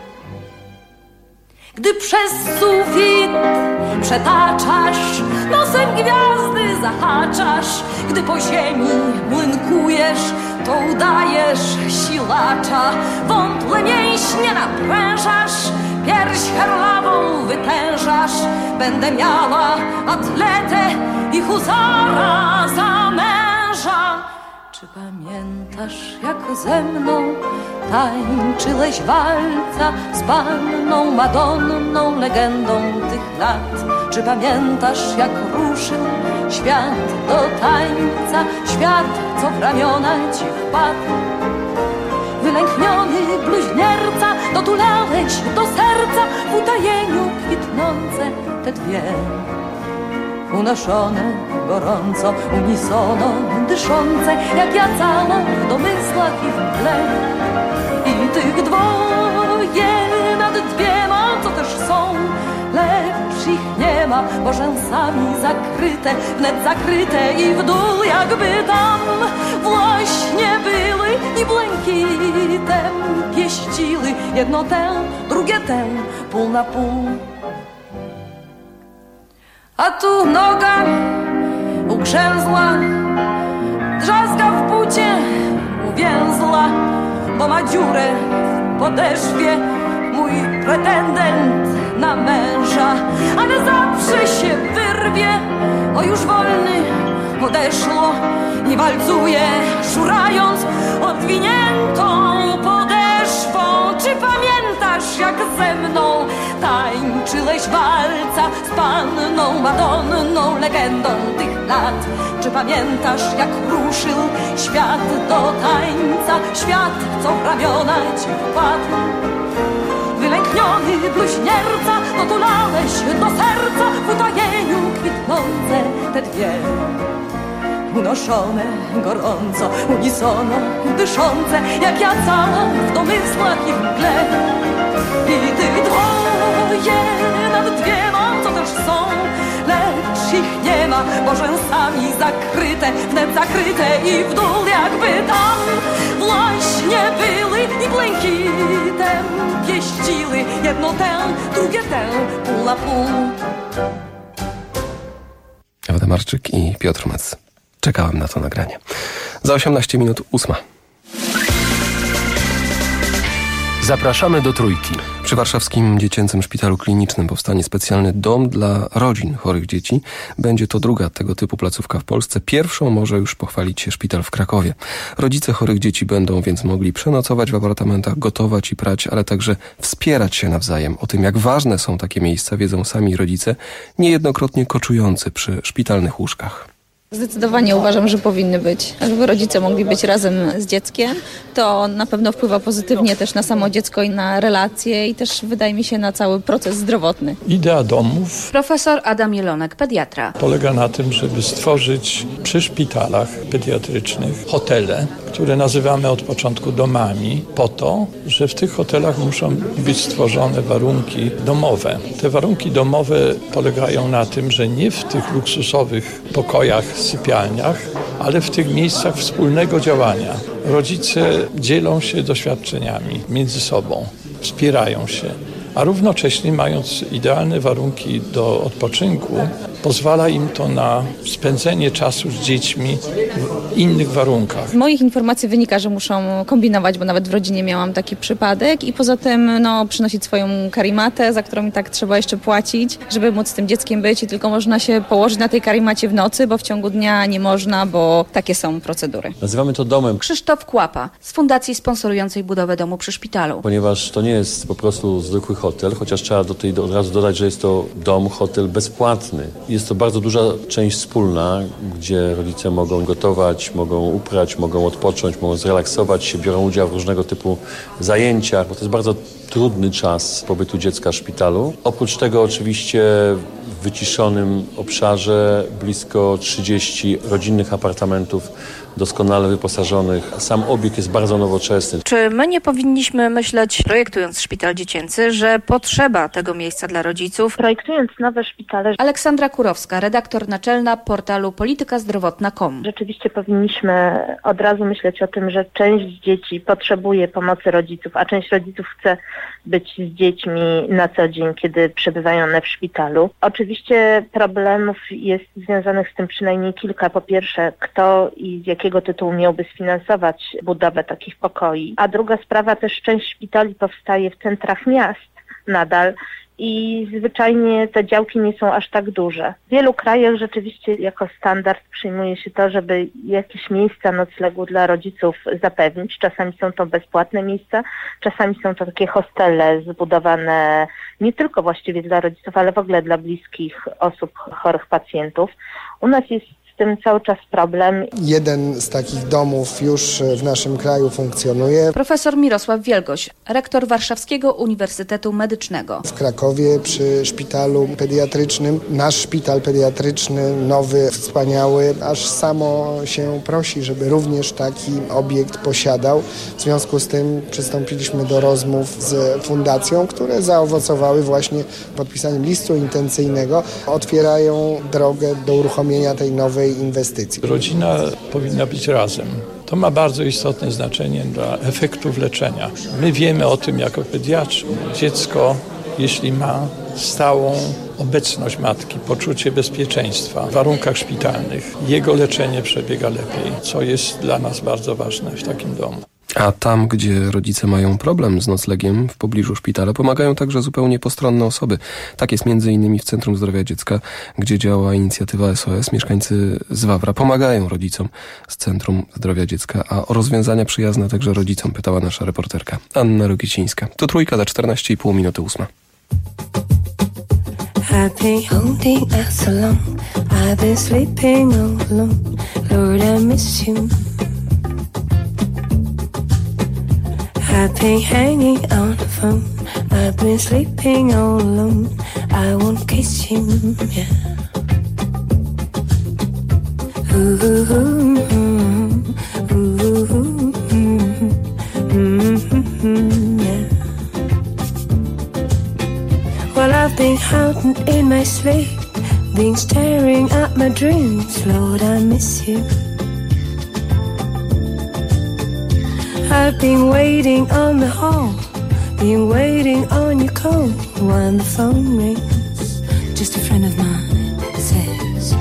Gdy przez sufit przetaczasz, nosem gwiazdy zahaczasz, gdy po ziemi błynkujesz, to udajesz silacza. Wątle mięśnie naprężasz, pierś herlawą wytężasz. Będę miała atletę i huzara za męża. Czy pamiętasz, jak ze mną tańczyłeś walca z panną Madonną, legendą tych lat? Czy pamiętasz, jak ruszył świat do tańca? Świat, co w ramiona ci wpadł. Wylękniony bluźnierca, dotulałeś do serca w utajeniu kwitnące te dwie. Unoszone gorąco, unisono dyszące, jak ja cała w domysłach i w mgle. I tych dwoje nad dwiema, co też są, lecz ich nie ma, bo rzęsami zakryte, wnet zakryte i w dół, jakby tam właśnie były i błękitem pieściły jedno tę, drugie tę, pół na pół. A tu noga ugrzęzła, drzazga w bucie uwięzła, bo ma dziurę w podeszwie mój pretendent na męża, ale zawsze się wyrwie, o już wolny odeszło i walcuje, szurając odwiniętą podeszwą. Czy pamiętasz, jak ze mną tańczyłeś walca z panną Madonną, legendą tych lat? Czy pamiętasz, jak ruszył świat do tańca? Świat, co w ramiona ci wpadł. Wylękniony bluźnierca, dotulałeś do serca w utajeniu kwitnące te dwie. Unoszone gorąco, unisono dyszące, jak ja cała w domysłach i w mgle. I tych dwoje nad dwiema, co też są, lecz ich nie ma, bo rzęsami zakryte, wnet zakryte i w dół, jakby tam właśnie były i błękitem pieściły jedno tę, drugie tę, pół na pół. Ewa Marczyk i Piotr Mec. Czekałem na to nagranie. Za 18 minut 8. Zapraszamy do Trójki. Przy Warszawskim Dziecięcym Szpitalu Klinicznym powstanie specjalny dom dla rodzin chorych dzieci. Będzie to druga tego typu placówka w Polsce. Pierwszą może już pochwalić się szpital w Krakowie. Rodzice chorych dzieci będą więc mogli przenocować w apartamentach, gotować i prać, ale także wspierać się nawzajem. O tym, jak ważne są takie miejsca, wiedzą sami rodzice, niejednokrotnie koczujący przy szpitalnych łóżkach. Zdecydowanie uważam, że powinny być. Żeby rodzice mogli być razem z dzieckiem, to na pewno wpływa pozytywnie też na samo dziecko i na relacje i też wydaje mi się na cały proces zdrowotny. Idea domów Profesor Adam Jelonek, pediatra. Polega na tym, żeby stworzyć przy szpitalach pediatrycznych hotele, które nazywamy od początku domami, po to, że w tych hotelach muszą być stworzone warunki domowe. Te warunki domowe polegają na tym, że nie w tych luksusowych pokojach, sypialniach, ale w tych miejscach wspólnego działania. Rodzice dzielą się doświadczeniami między sobą, wspierają się, a równocześnie mając idealne warunki do odpoczynku, pozwala im to na spędzenie czasu z dziećmi w innych warunkach. Z moich informacji wynika, że muszą kombinować, bo nawet w rodzinie miałam taki przypadek i poza tym przynosić swoją karimatę, za którą i tak trzeba jeszcze płacić, żeby móc z tym dzieckiem być i tylko można się położyć na tej karimacie w nocy, bo w ciągu dnia nie można, bo takie są procedury. Nazywamy to domem. Krzysztof Kłapa z fundacji sponsorującej budowę domu przy szpitalu. Ponieważ to nie jest po prostu zwykły hotel, chociaż trzeba od razu dodać, że jest to dom, hotel bezpłatny. Jest to bardzo duża część wspólna, gdzie rodzice mogą gotować, mogą uprać, mogą odpocząć, mogą zrelaksować się, biorą udział w różnego typu zajęciach, bo to jest bardzo trudny czas pobytu dziecka w szpitalu. Oprócz tego oczywiście w wyciszonym obszarze blisko 30 rodzinnych apartamentów doskonale wyposażonych. Sam obiekt jest bardzo nowoczesny. Czy my nie powinniśmy myśleć, projektując szpital dziecięcy, że potrzeba tego miejsca dla rodziców? Projektując nowe szpitale... Aleksandra Kurowska, redaktor naczelna portalu politykazdrowotna.com. Rzeczywiście powinniśmy od razu myśleć o tym, że część dzieci potrzebuje pomocy rodziców, a część rodziców chce być z dziećmi na co dzień, kiedy przebywają one w szpitalu. Oczywiście problemów jest związanych z tym przynajmniej kilka. Po pierwsze, kto i z jakiego tytułu miałby sfinansować budowę takich pokoi. A druga sprawa, też część szpitali powstaje w centrach miast, nadal. I zwyczajnie te działki nie są aż tak duże. W wielu krajach rzeczywiście jako standard przyjmuje się to, żeby jakieś miejsca noclegu dla rodziców zapewnić. Czasami są to bezpłatne miejsca, czasami są to takie hostele zbudowane nie tylko właściwie dla rodziców, ale w ogóle dla bliskich osób, chorych pacjentów. U nas jest z tym cały czas problem. Jeden z takich domów już w naszym kraju funkcjonuje. Profesor Mirosław Wielgoś, rektor Warszawskiego Uniwersytetu Medycznego. W Krakowie przy szpitalu pediatrycznym, nasz szpital pediatryczny, nowy, wspaniały, aż samo się prosi, żeby również taki obiekt posiadał. W związku z tym przystąpiliśmy do rozmów z fundacją, które zaowocowały właśnie podpisaniem listu intencyjnego. Otwierają drogę do uruchomienia tej nowej inwestycji. Rodzina powinna być razem. To ma bardzo istotne znaczenie dla efektów leczenia. My wiemy o tym jako pediatrzy. Dziecko, jeśli ma stałą obecność matki, poczucie bezpieczeństwa w warunkach szpitalnych, jego leczenie przebiega lepiej, co jest dla nas bardzo ważne w takim domu. A tam, gdzie rodzice mają problem z noclegiem w pobliżu szpitala, pomagają także zupełnie postronne osoby. Tak jest m.in. w Centrum Zdrowia Dziecka, gdzie działa inicjatywa SOS. Mieszkańcy z Wawra pomagają rodzicom z Centrum Zdrowia Dziecka. A o rozwiązania przyjazne także rodzicom pytała nasza reporterka Anna Rokicińska. To Trójka za 14,5 minuty 8. I've been holding out so long, I've been sleeping all alone, Lord I miss you. I've been hanging on the phone, I've been sleeping all alone, I won't kiss you, yeah. Ooh, ooh, ooh, ooh, yeah. Well, I've been hiding in my sleep, been staring at my dreams, Lord, I miss you. I've been waiting on the hall, been waiting on your call. When the phone rings, just a friend of mine says,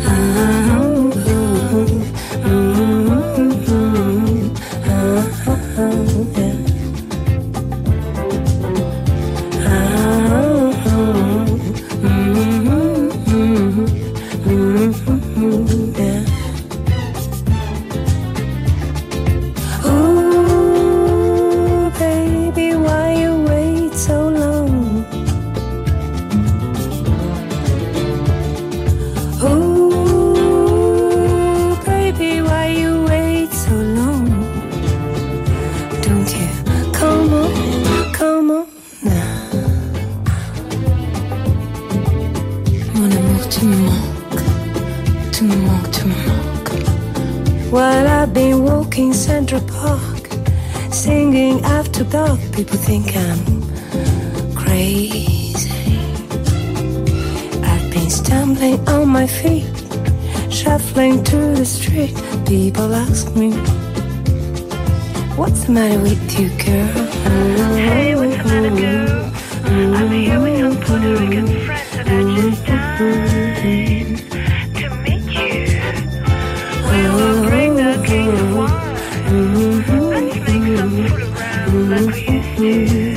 While I've been walking Central Park, singing after dark, people think I'm crazy. I've been stumbling on my feet, shuffling through the street. People ask me, what's the matter with you, girl? Hey, what's the matter, girl? I'm here with some Puerto Rican friends and I just died to meet you. We'll bring the cake of wine. Let's make some fool around like we used to.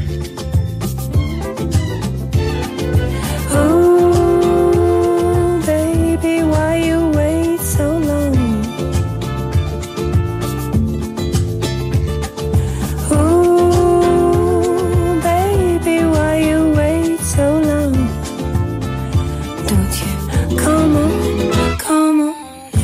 Oh, baby, why you wait so long? Oh, baby, why you wait so long? Don't you come on, come on.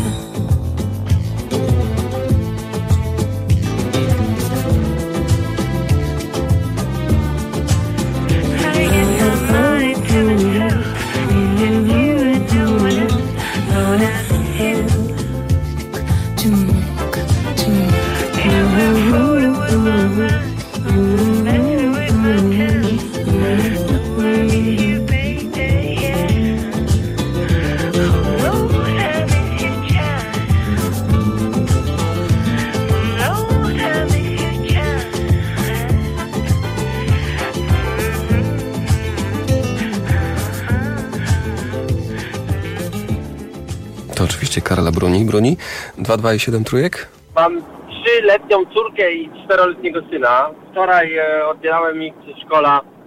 To oczywiście Karla Bruni. 2, 7 trójek? Mam 3-letnią córkę i 4-letniego syna. Wczoraj odbierałem ich z przedszkola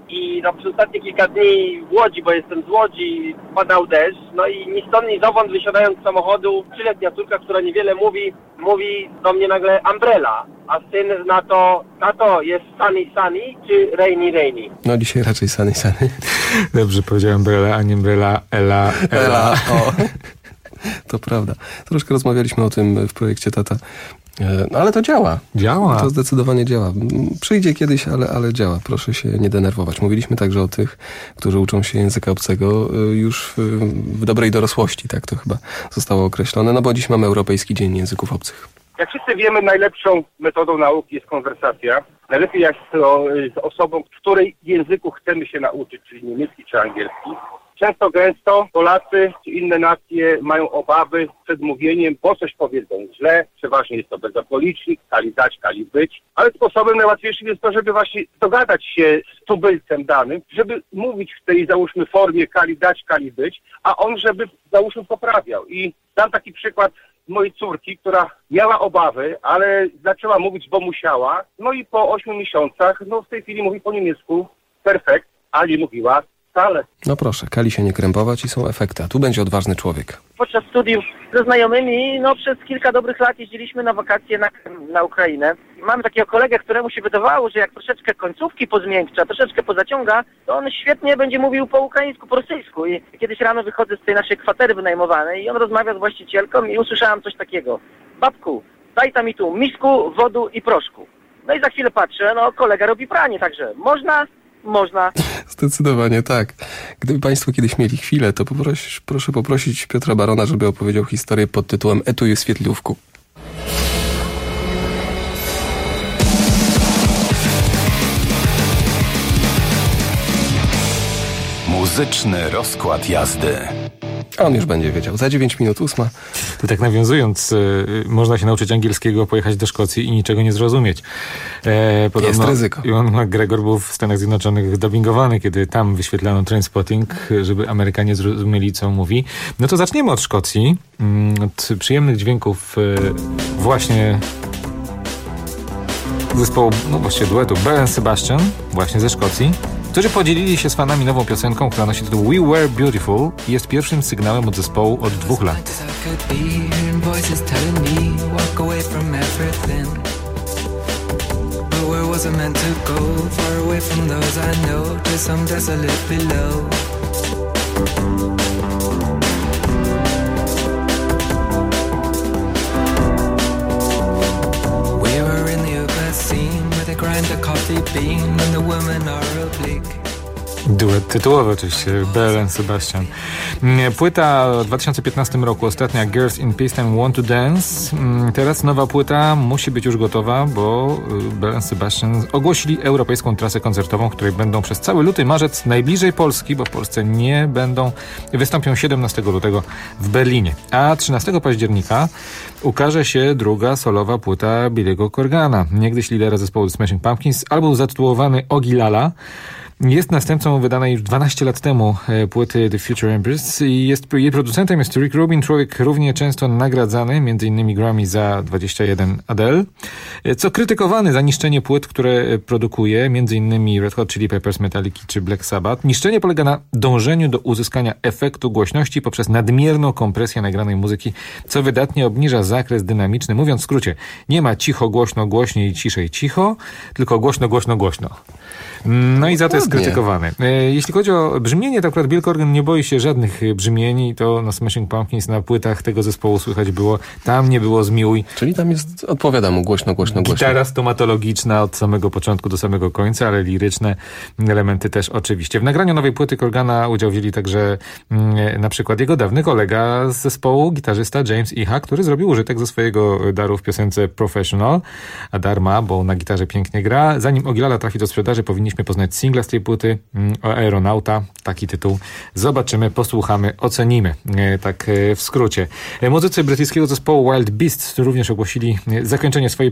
i przez ostatnie kilka dni w Łodzi, bo jestem z Łodzi, padał deszcz, no i ni stąd, ni zowąd, wysiadając z samochodu, 3-letnia córka, która niewiele mówi do mnie nagle umbrella, a syn na to, tato, jest sunny czy rainy? No dzisiaj raczej sunny. Dobrze powiedziałem umbrella, a nie umbrella, Ela. O. To prawda. Troszkę rozmawialiśmy o tym w projekcie Tata. No ale to działa. Działa. To zdecydowanie działa. Przyjdzie kiedyś, ale działa. Proszę się nie denerwować. Mówiliśmy także o tych, którzy uczą się języka obcego już w dobrej dorosłości. Tak to chyba zostało określone. No bo dziś mamy Europejski Dzień Języków Obcych. Jak wszyscy wiemy, najlepszą metodą nauki jest konwersacja. Najlepiej jak z osobą, której języku chcemy się nauczyć, czyli niemiecki czy angielski. Często gęsto Polacy czy inne nacje mają obawy przed mówieniem, bo coś powiedzą źle, przeważnie jest to bezokolicznik, kali dać, kali być, ale sposobem najłatwiejszym jest to, żeby właśnie dogadać się z tubylcem danym, żeby mówić w tej, załóżmy, formie kali dać, kali być, a on, żeby, załóżmy, poprawiał. I dam taki przykład mojej córki, która miała obawy, ale zaczęła mówić, bo musiała, no i po 8 miesiącach, w tej chwili mówi po niemiecku perfekt, a nie mówiła wcale. No proszę, kali się nie krępować i są efekty, a tu będzie odważny człowiek. Podczas studiów ze znajomymi, przez kilka dobrych lat jeździliśmy na wakacje na Ukrainę. Mamy takiego kolegę, któremu się wydawało, że jak troszeczkę końcówki pozmiękcza, troszeczkę pozaciąga, to on świetnie będzie mówił po ukraińsku, po rosyjsku. I kiedyś rano wychodzę z tej naszej kwatery wynajmowanej i on rozmawia z właścicielką i usłyszałam coś takiego. Babku, daj tam mi tu misku, wodu i proszku. No i za chwilę patrzę, kolega robi pranie, także można. Zdecydowanie tak. Gdyby Państwo kiedyś mieli chwilę, to proszę poprosić Piotra Barona, żeby opowiedział historię pod tytułem Etui w Świetlówku. Muzyczny rozkład jazdy. A on już będzie wiedział. Za 9 minut 8. To tak nawiązując, można się nauczyć angielskiego, pojechać do Szkocji i niczego nie zrozumieć. Podobno jest ryzyko. Ewan McGregor był w Stanach Zjednoczonych dubbingowany, kiedy tam wyświetlano Trainspotting, żeby Amerykanie zrozumieli, co mówi. No to zaczniemy od Szkocji. Od przyjemnych dźwięków właśnie zespołu, właściwie duetu Belle & Sebastian, właśnie ze Szkocji, którzy podzielili się z fanami nową piosenką, która nosi tytuł We Were Beautiful i jest pierwszym sygnałem od zespołu od 2 lat. Duet tytułowy oczywiście, Belle & Sebastian. Płyta w 2015 roku, ostatnia Girls in Peacetime Want to Dance. Teraz nowa płyta musi być już gotowa, bo Belle & Sebastian ogłosili europejską trasę koncertową, której będą przez cały luty, marzec najbliżej Polski, bo w Polsce nie będą, wystąpią 17 lutego w Berlinie. A 13 października ukaże się druga solowa płyta Billy'ego Corgana, niegdyś lidera zespołu Smashing Pumpkins, album zatytułowany Ogilala. Jest następcą wydanej już 12 lat temu płyty The Future Embrace i jej producentem jest Rick Rubin, człowiek równie często nagradzany, m.in. Grammy za 21 Adele, co krytykowany za niszczenie płyt, które produkuje, m.in. Red Hot Chili Peppers, Metallica czy Black Sabbath. Niszczenie polega na dążeniu do uzyskania efektu głośności poprzez nadmierną kompresję nagranej muzyki, co wydatnie obniża zakres dynamiczny. Mówiąc w skrócie, nie ma cicho, głośno, głośniej, ciszej, cicho, tylko głośno, głośno, głośno. No i za to jest krytykowany. Jeśli chodzi o brzmienie, to akurat Bill Corgan nie boi się żadnych brzmieni. To na Smashing Pumpkins, na płytach tego zespołu słychać było. Tam nie było zmiłuj. Czyli tam jest, odpowiada mu głośno, głośno, głośno. Gitara stomatologiczna od samego początku do samego końca, ale liryczne elementy też oczywiście. W nagraniu nowej płyty Corgana udział wzięli także na przykład jego dawny kolega z zespołu, gitarzysta James Iha, który zrobił użytek ze swojego daru w piosence Professional. A darma, bo na gitarze pięknie gra. Zanim Ogilala trafi do sprzedaży, powinniśmy poznać singla z tej płyty, Aeronauta, taki tytuł. Zobaczymy, posłuchamy, ocenimy. Tak w skrócie. Muzycy brytyjskiego zespołu Wild Beasts również ogłosili zakończenie swojej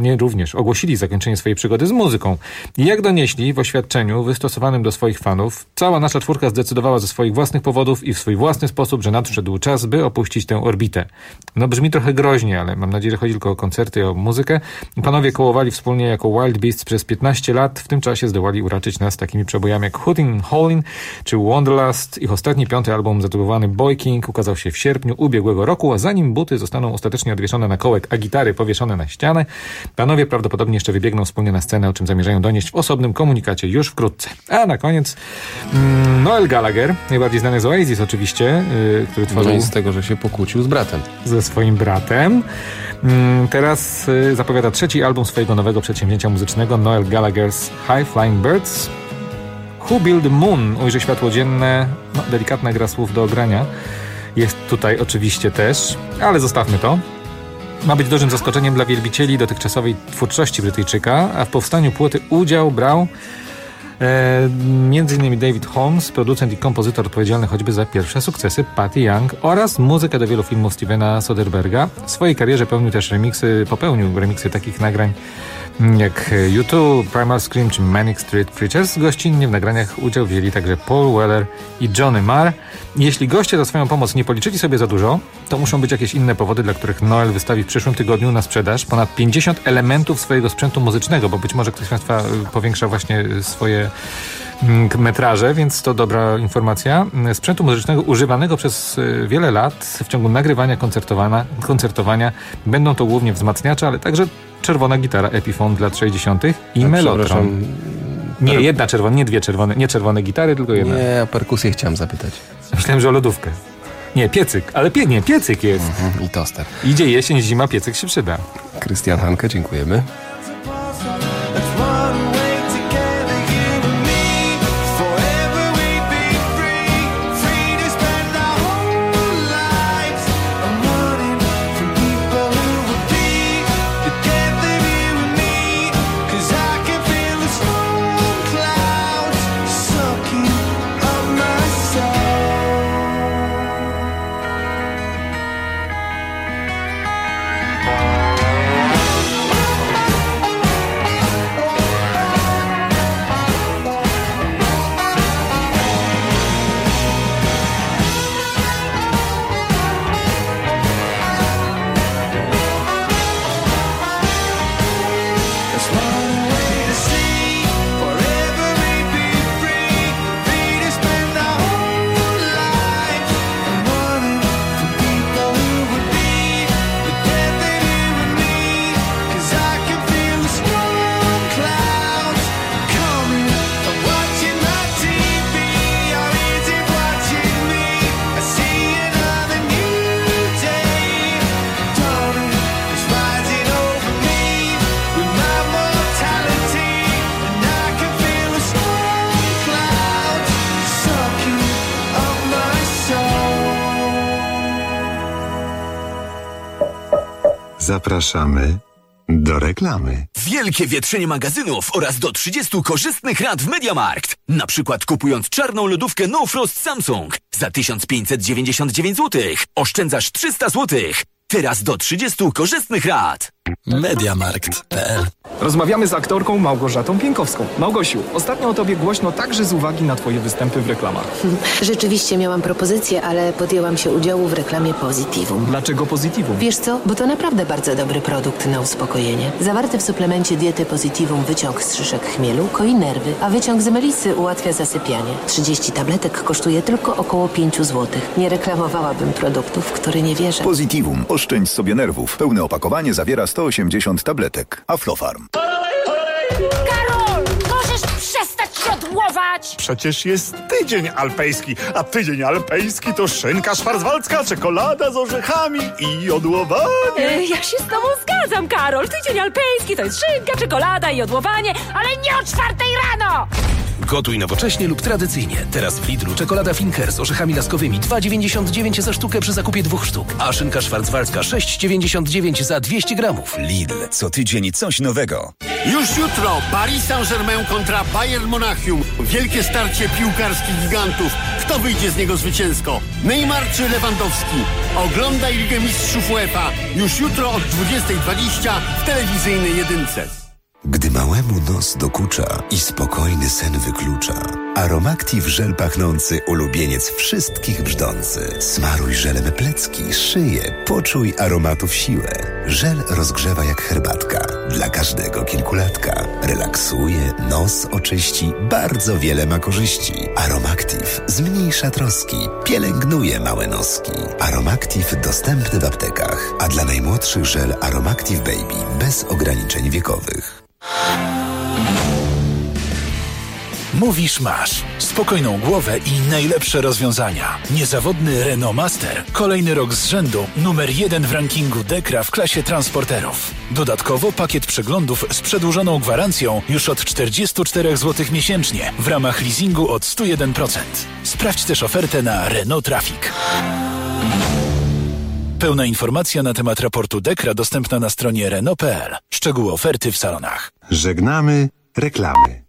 przygody z muzyką. I jak donieśli w oświadczeniu wystosowanym do swoich fanów, cała nasza czwórka zdecydowała ze swoich własnych powodów i w swój własny sposób, że nadszedł czas, by opuścić tę orbitę. No brzmi trochę groźnie, ale mam nadzieję, że chodzi tylko o koncerty, o muzykę. Panowie kołowali wspólnie jako Wild Beasts przez 15 lat. W tym czasie czasie zdołali uraczyć nas takimi przebojami jak Hootin' Hollin czy Wanderlust. Ich ostatni 5. album zatytułowany Boy King ukazał się w sierpniu ubiegłego roku, a zanim buty zostaną ostatecznie odwieszone na kołek, a gitary powieszone na ścianę, panowie prawdopodobnie jeszcze wybiegną wspólnie na scenę, o czym zamierzają donieść w osobnym komunikacie już wkrótce. A na koniec Noel Gallagher, najbardziej znany z Oasis oczywiście, który tworzył... No i z tego, że się pokłócił z bratem. Ze swoim bratem. Teraz zapowiada 3. album swojego nowego przedsięwzięcia muzycznego, Noel Gallagher's High Flying Birds. Who Built the Moon ujrzy światło dzienne. No, delikatna gra słów do ogrania jest tutaj oczywiście też, ale zostawmy to. Ma być dużym zaskoczeniem dla wielbicieli dotychczasowej twórczości Brytyjczyka, a w powstaniu płyty udział brał między innymi David Holmes, producent i kompozytor odpowiedzialny choćby za pierwsze sukcesy Patty Young oraz muzykę do wielu filmów Stevena Soderberga. W swojej karierze popełnił remiksy takich nagrań jak U2, Primal Scream czy Manic Street Preachers. Gościnnie w nagraniach udział wzięli także Paul Weller i Johnny Marr. Jeśli goście za swoją pomoc nie policzyli sobie za dużo, to muszą być jakieś inne powody, dla których Noel wystawi w przyszłym tygodniu na sprzedaż ponad 50 elementów swojego sprzętu muzycznego, bo być może ktoś z Państwa powiększa właśnie swoje metraże, więc to dobra informacja. Sprzętu muzycznego używanego przez wiele lat w ciągu nagrywania, koncertowania. Będą to głównie wzmacniacze, ale także czerwona gitara Epiphone dla lat 60. i Mellotron. Nie, jedna czerwona, nie dwie czerwone, nie czerwone gitary, tylko jedna. Nie, o perkusję chciałem zapytać. Myślałem, że o lodówkę. Nie, piecyk, ale piecyk jest. I toster. Idzie jesień, zima, piecyk się przyda. Krystian Hanke, dziękujemy. Zapraszamy do reklamy. Wielkie wietrzenie magazynów oraz do 30 korzystnych rat w MediaMarkt. Na przykład kupując czarną lodówkę No Frost Samsung za 1599 zł. Oszczędzasz 300 zł. Teraz do 30 korzystnych rat. MediaMarkt.pl. Rozmawiamy z aktorką Małgorzatą Pienkowską. Małgosiu, ostatnio o tobie głośno także z uwagi na twoje występy w reklamach. Rzeczywiście miałam propozycję, ale podjęłam się udziału w reklamie Positivum. Dlaczego Positivum? Wiesz co? Bo to naprawdę bardzo dobry produkt na uspokojenie. Zawarty w suplemencie diety Positivum wyciąg z szyszek chmielu koi nerwy, a wyciąg z melisy ułatwia zasypianie. 30 tabletek kosztuje tylko około 5 zł. Nie reklamowałabym produktów, w które nie wierzę. Positivum. Oszczędź sobie nerwów. Pełne opakowanie zawiera 180 tabletek. Aflofarm. Karol! Możesz przestać się odłować! Przecież jest tydzień alpejski, a tydzień alpejski to szynka szwarcwaldzka, czekolada z orzechami i odłowanie. Ja się z tobą zgadzam, Karol. Tydzień alpejski to jest szynka, czekolada i odłowanie, ale nie o 4 rano! Gotuj nowocześnie lub tradycyjnie. Teraz w Lidlu czekolada Finker z orzechami laskowymi 2,99 za sztukę przy zakupie 2 sztuk. A szynka szwarcwaldzka 6,99 za 200 gramów. Lidl. Co tydzień coś nowego. Już jutro Paris Saint-Germain kontra Bayern Monachium. Wielkie starcie piłkarskich gigantów. Kto wyjdzie z niego zwycięsko? Neymar czy Lewandowski? Oglądaj Ligę Mistrzów UEFA. Już jutro od 20:20 w telewizyjnej jedynce. Gdy małemu nos dokucza i spokojny sen wyklucza. Aromactive żel pachnący, ulubieniec wszystkich brzdący. Smaruj żelem plecki, szyję, poczuj aromatów siłę. Żel rozgrzewa jak herbatka, dla każdego kilkulatka. Relaksuje, nos oczyści, bardzo wiele ma korzyści. Aromactive zmniejsza troski, pielęgnuje małe noski. Aromactive dostępny w aptekach, a dla najmłodszych żel Aromactive Baby bez ograniczeń wiekowych. Mówisz masz. Spokojną głowę i najlepsze rozwiązania. Niezawodny Renault Master. Kolejny rok z rzędu. Numer 1 w rankingu Dekra w klasie transporterów. Dodatkowo pakiet przeglądów z przedłużoną gwarancją już od 44 zł miesięcznie. W ramach leasingu od 101%. Sprawdź też ofertę na Renault Traffic. Pełna informacja na temat raportu Dekra dostępna na stronie Renault.pl. Szczegóły oferty w salonach. Żegnamy reklamy.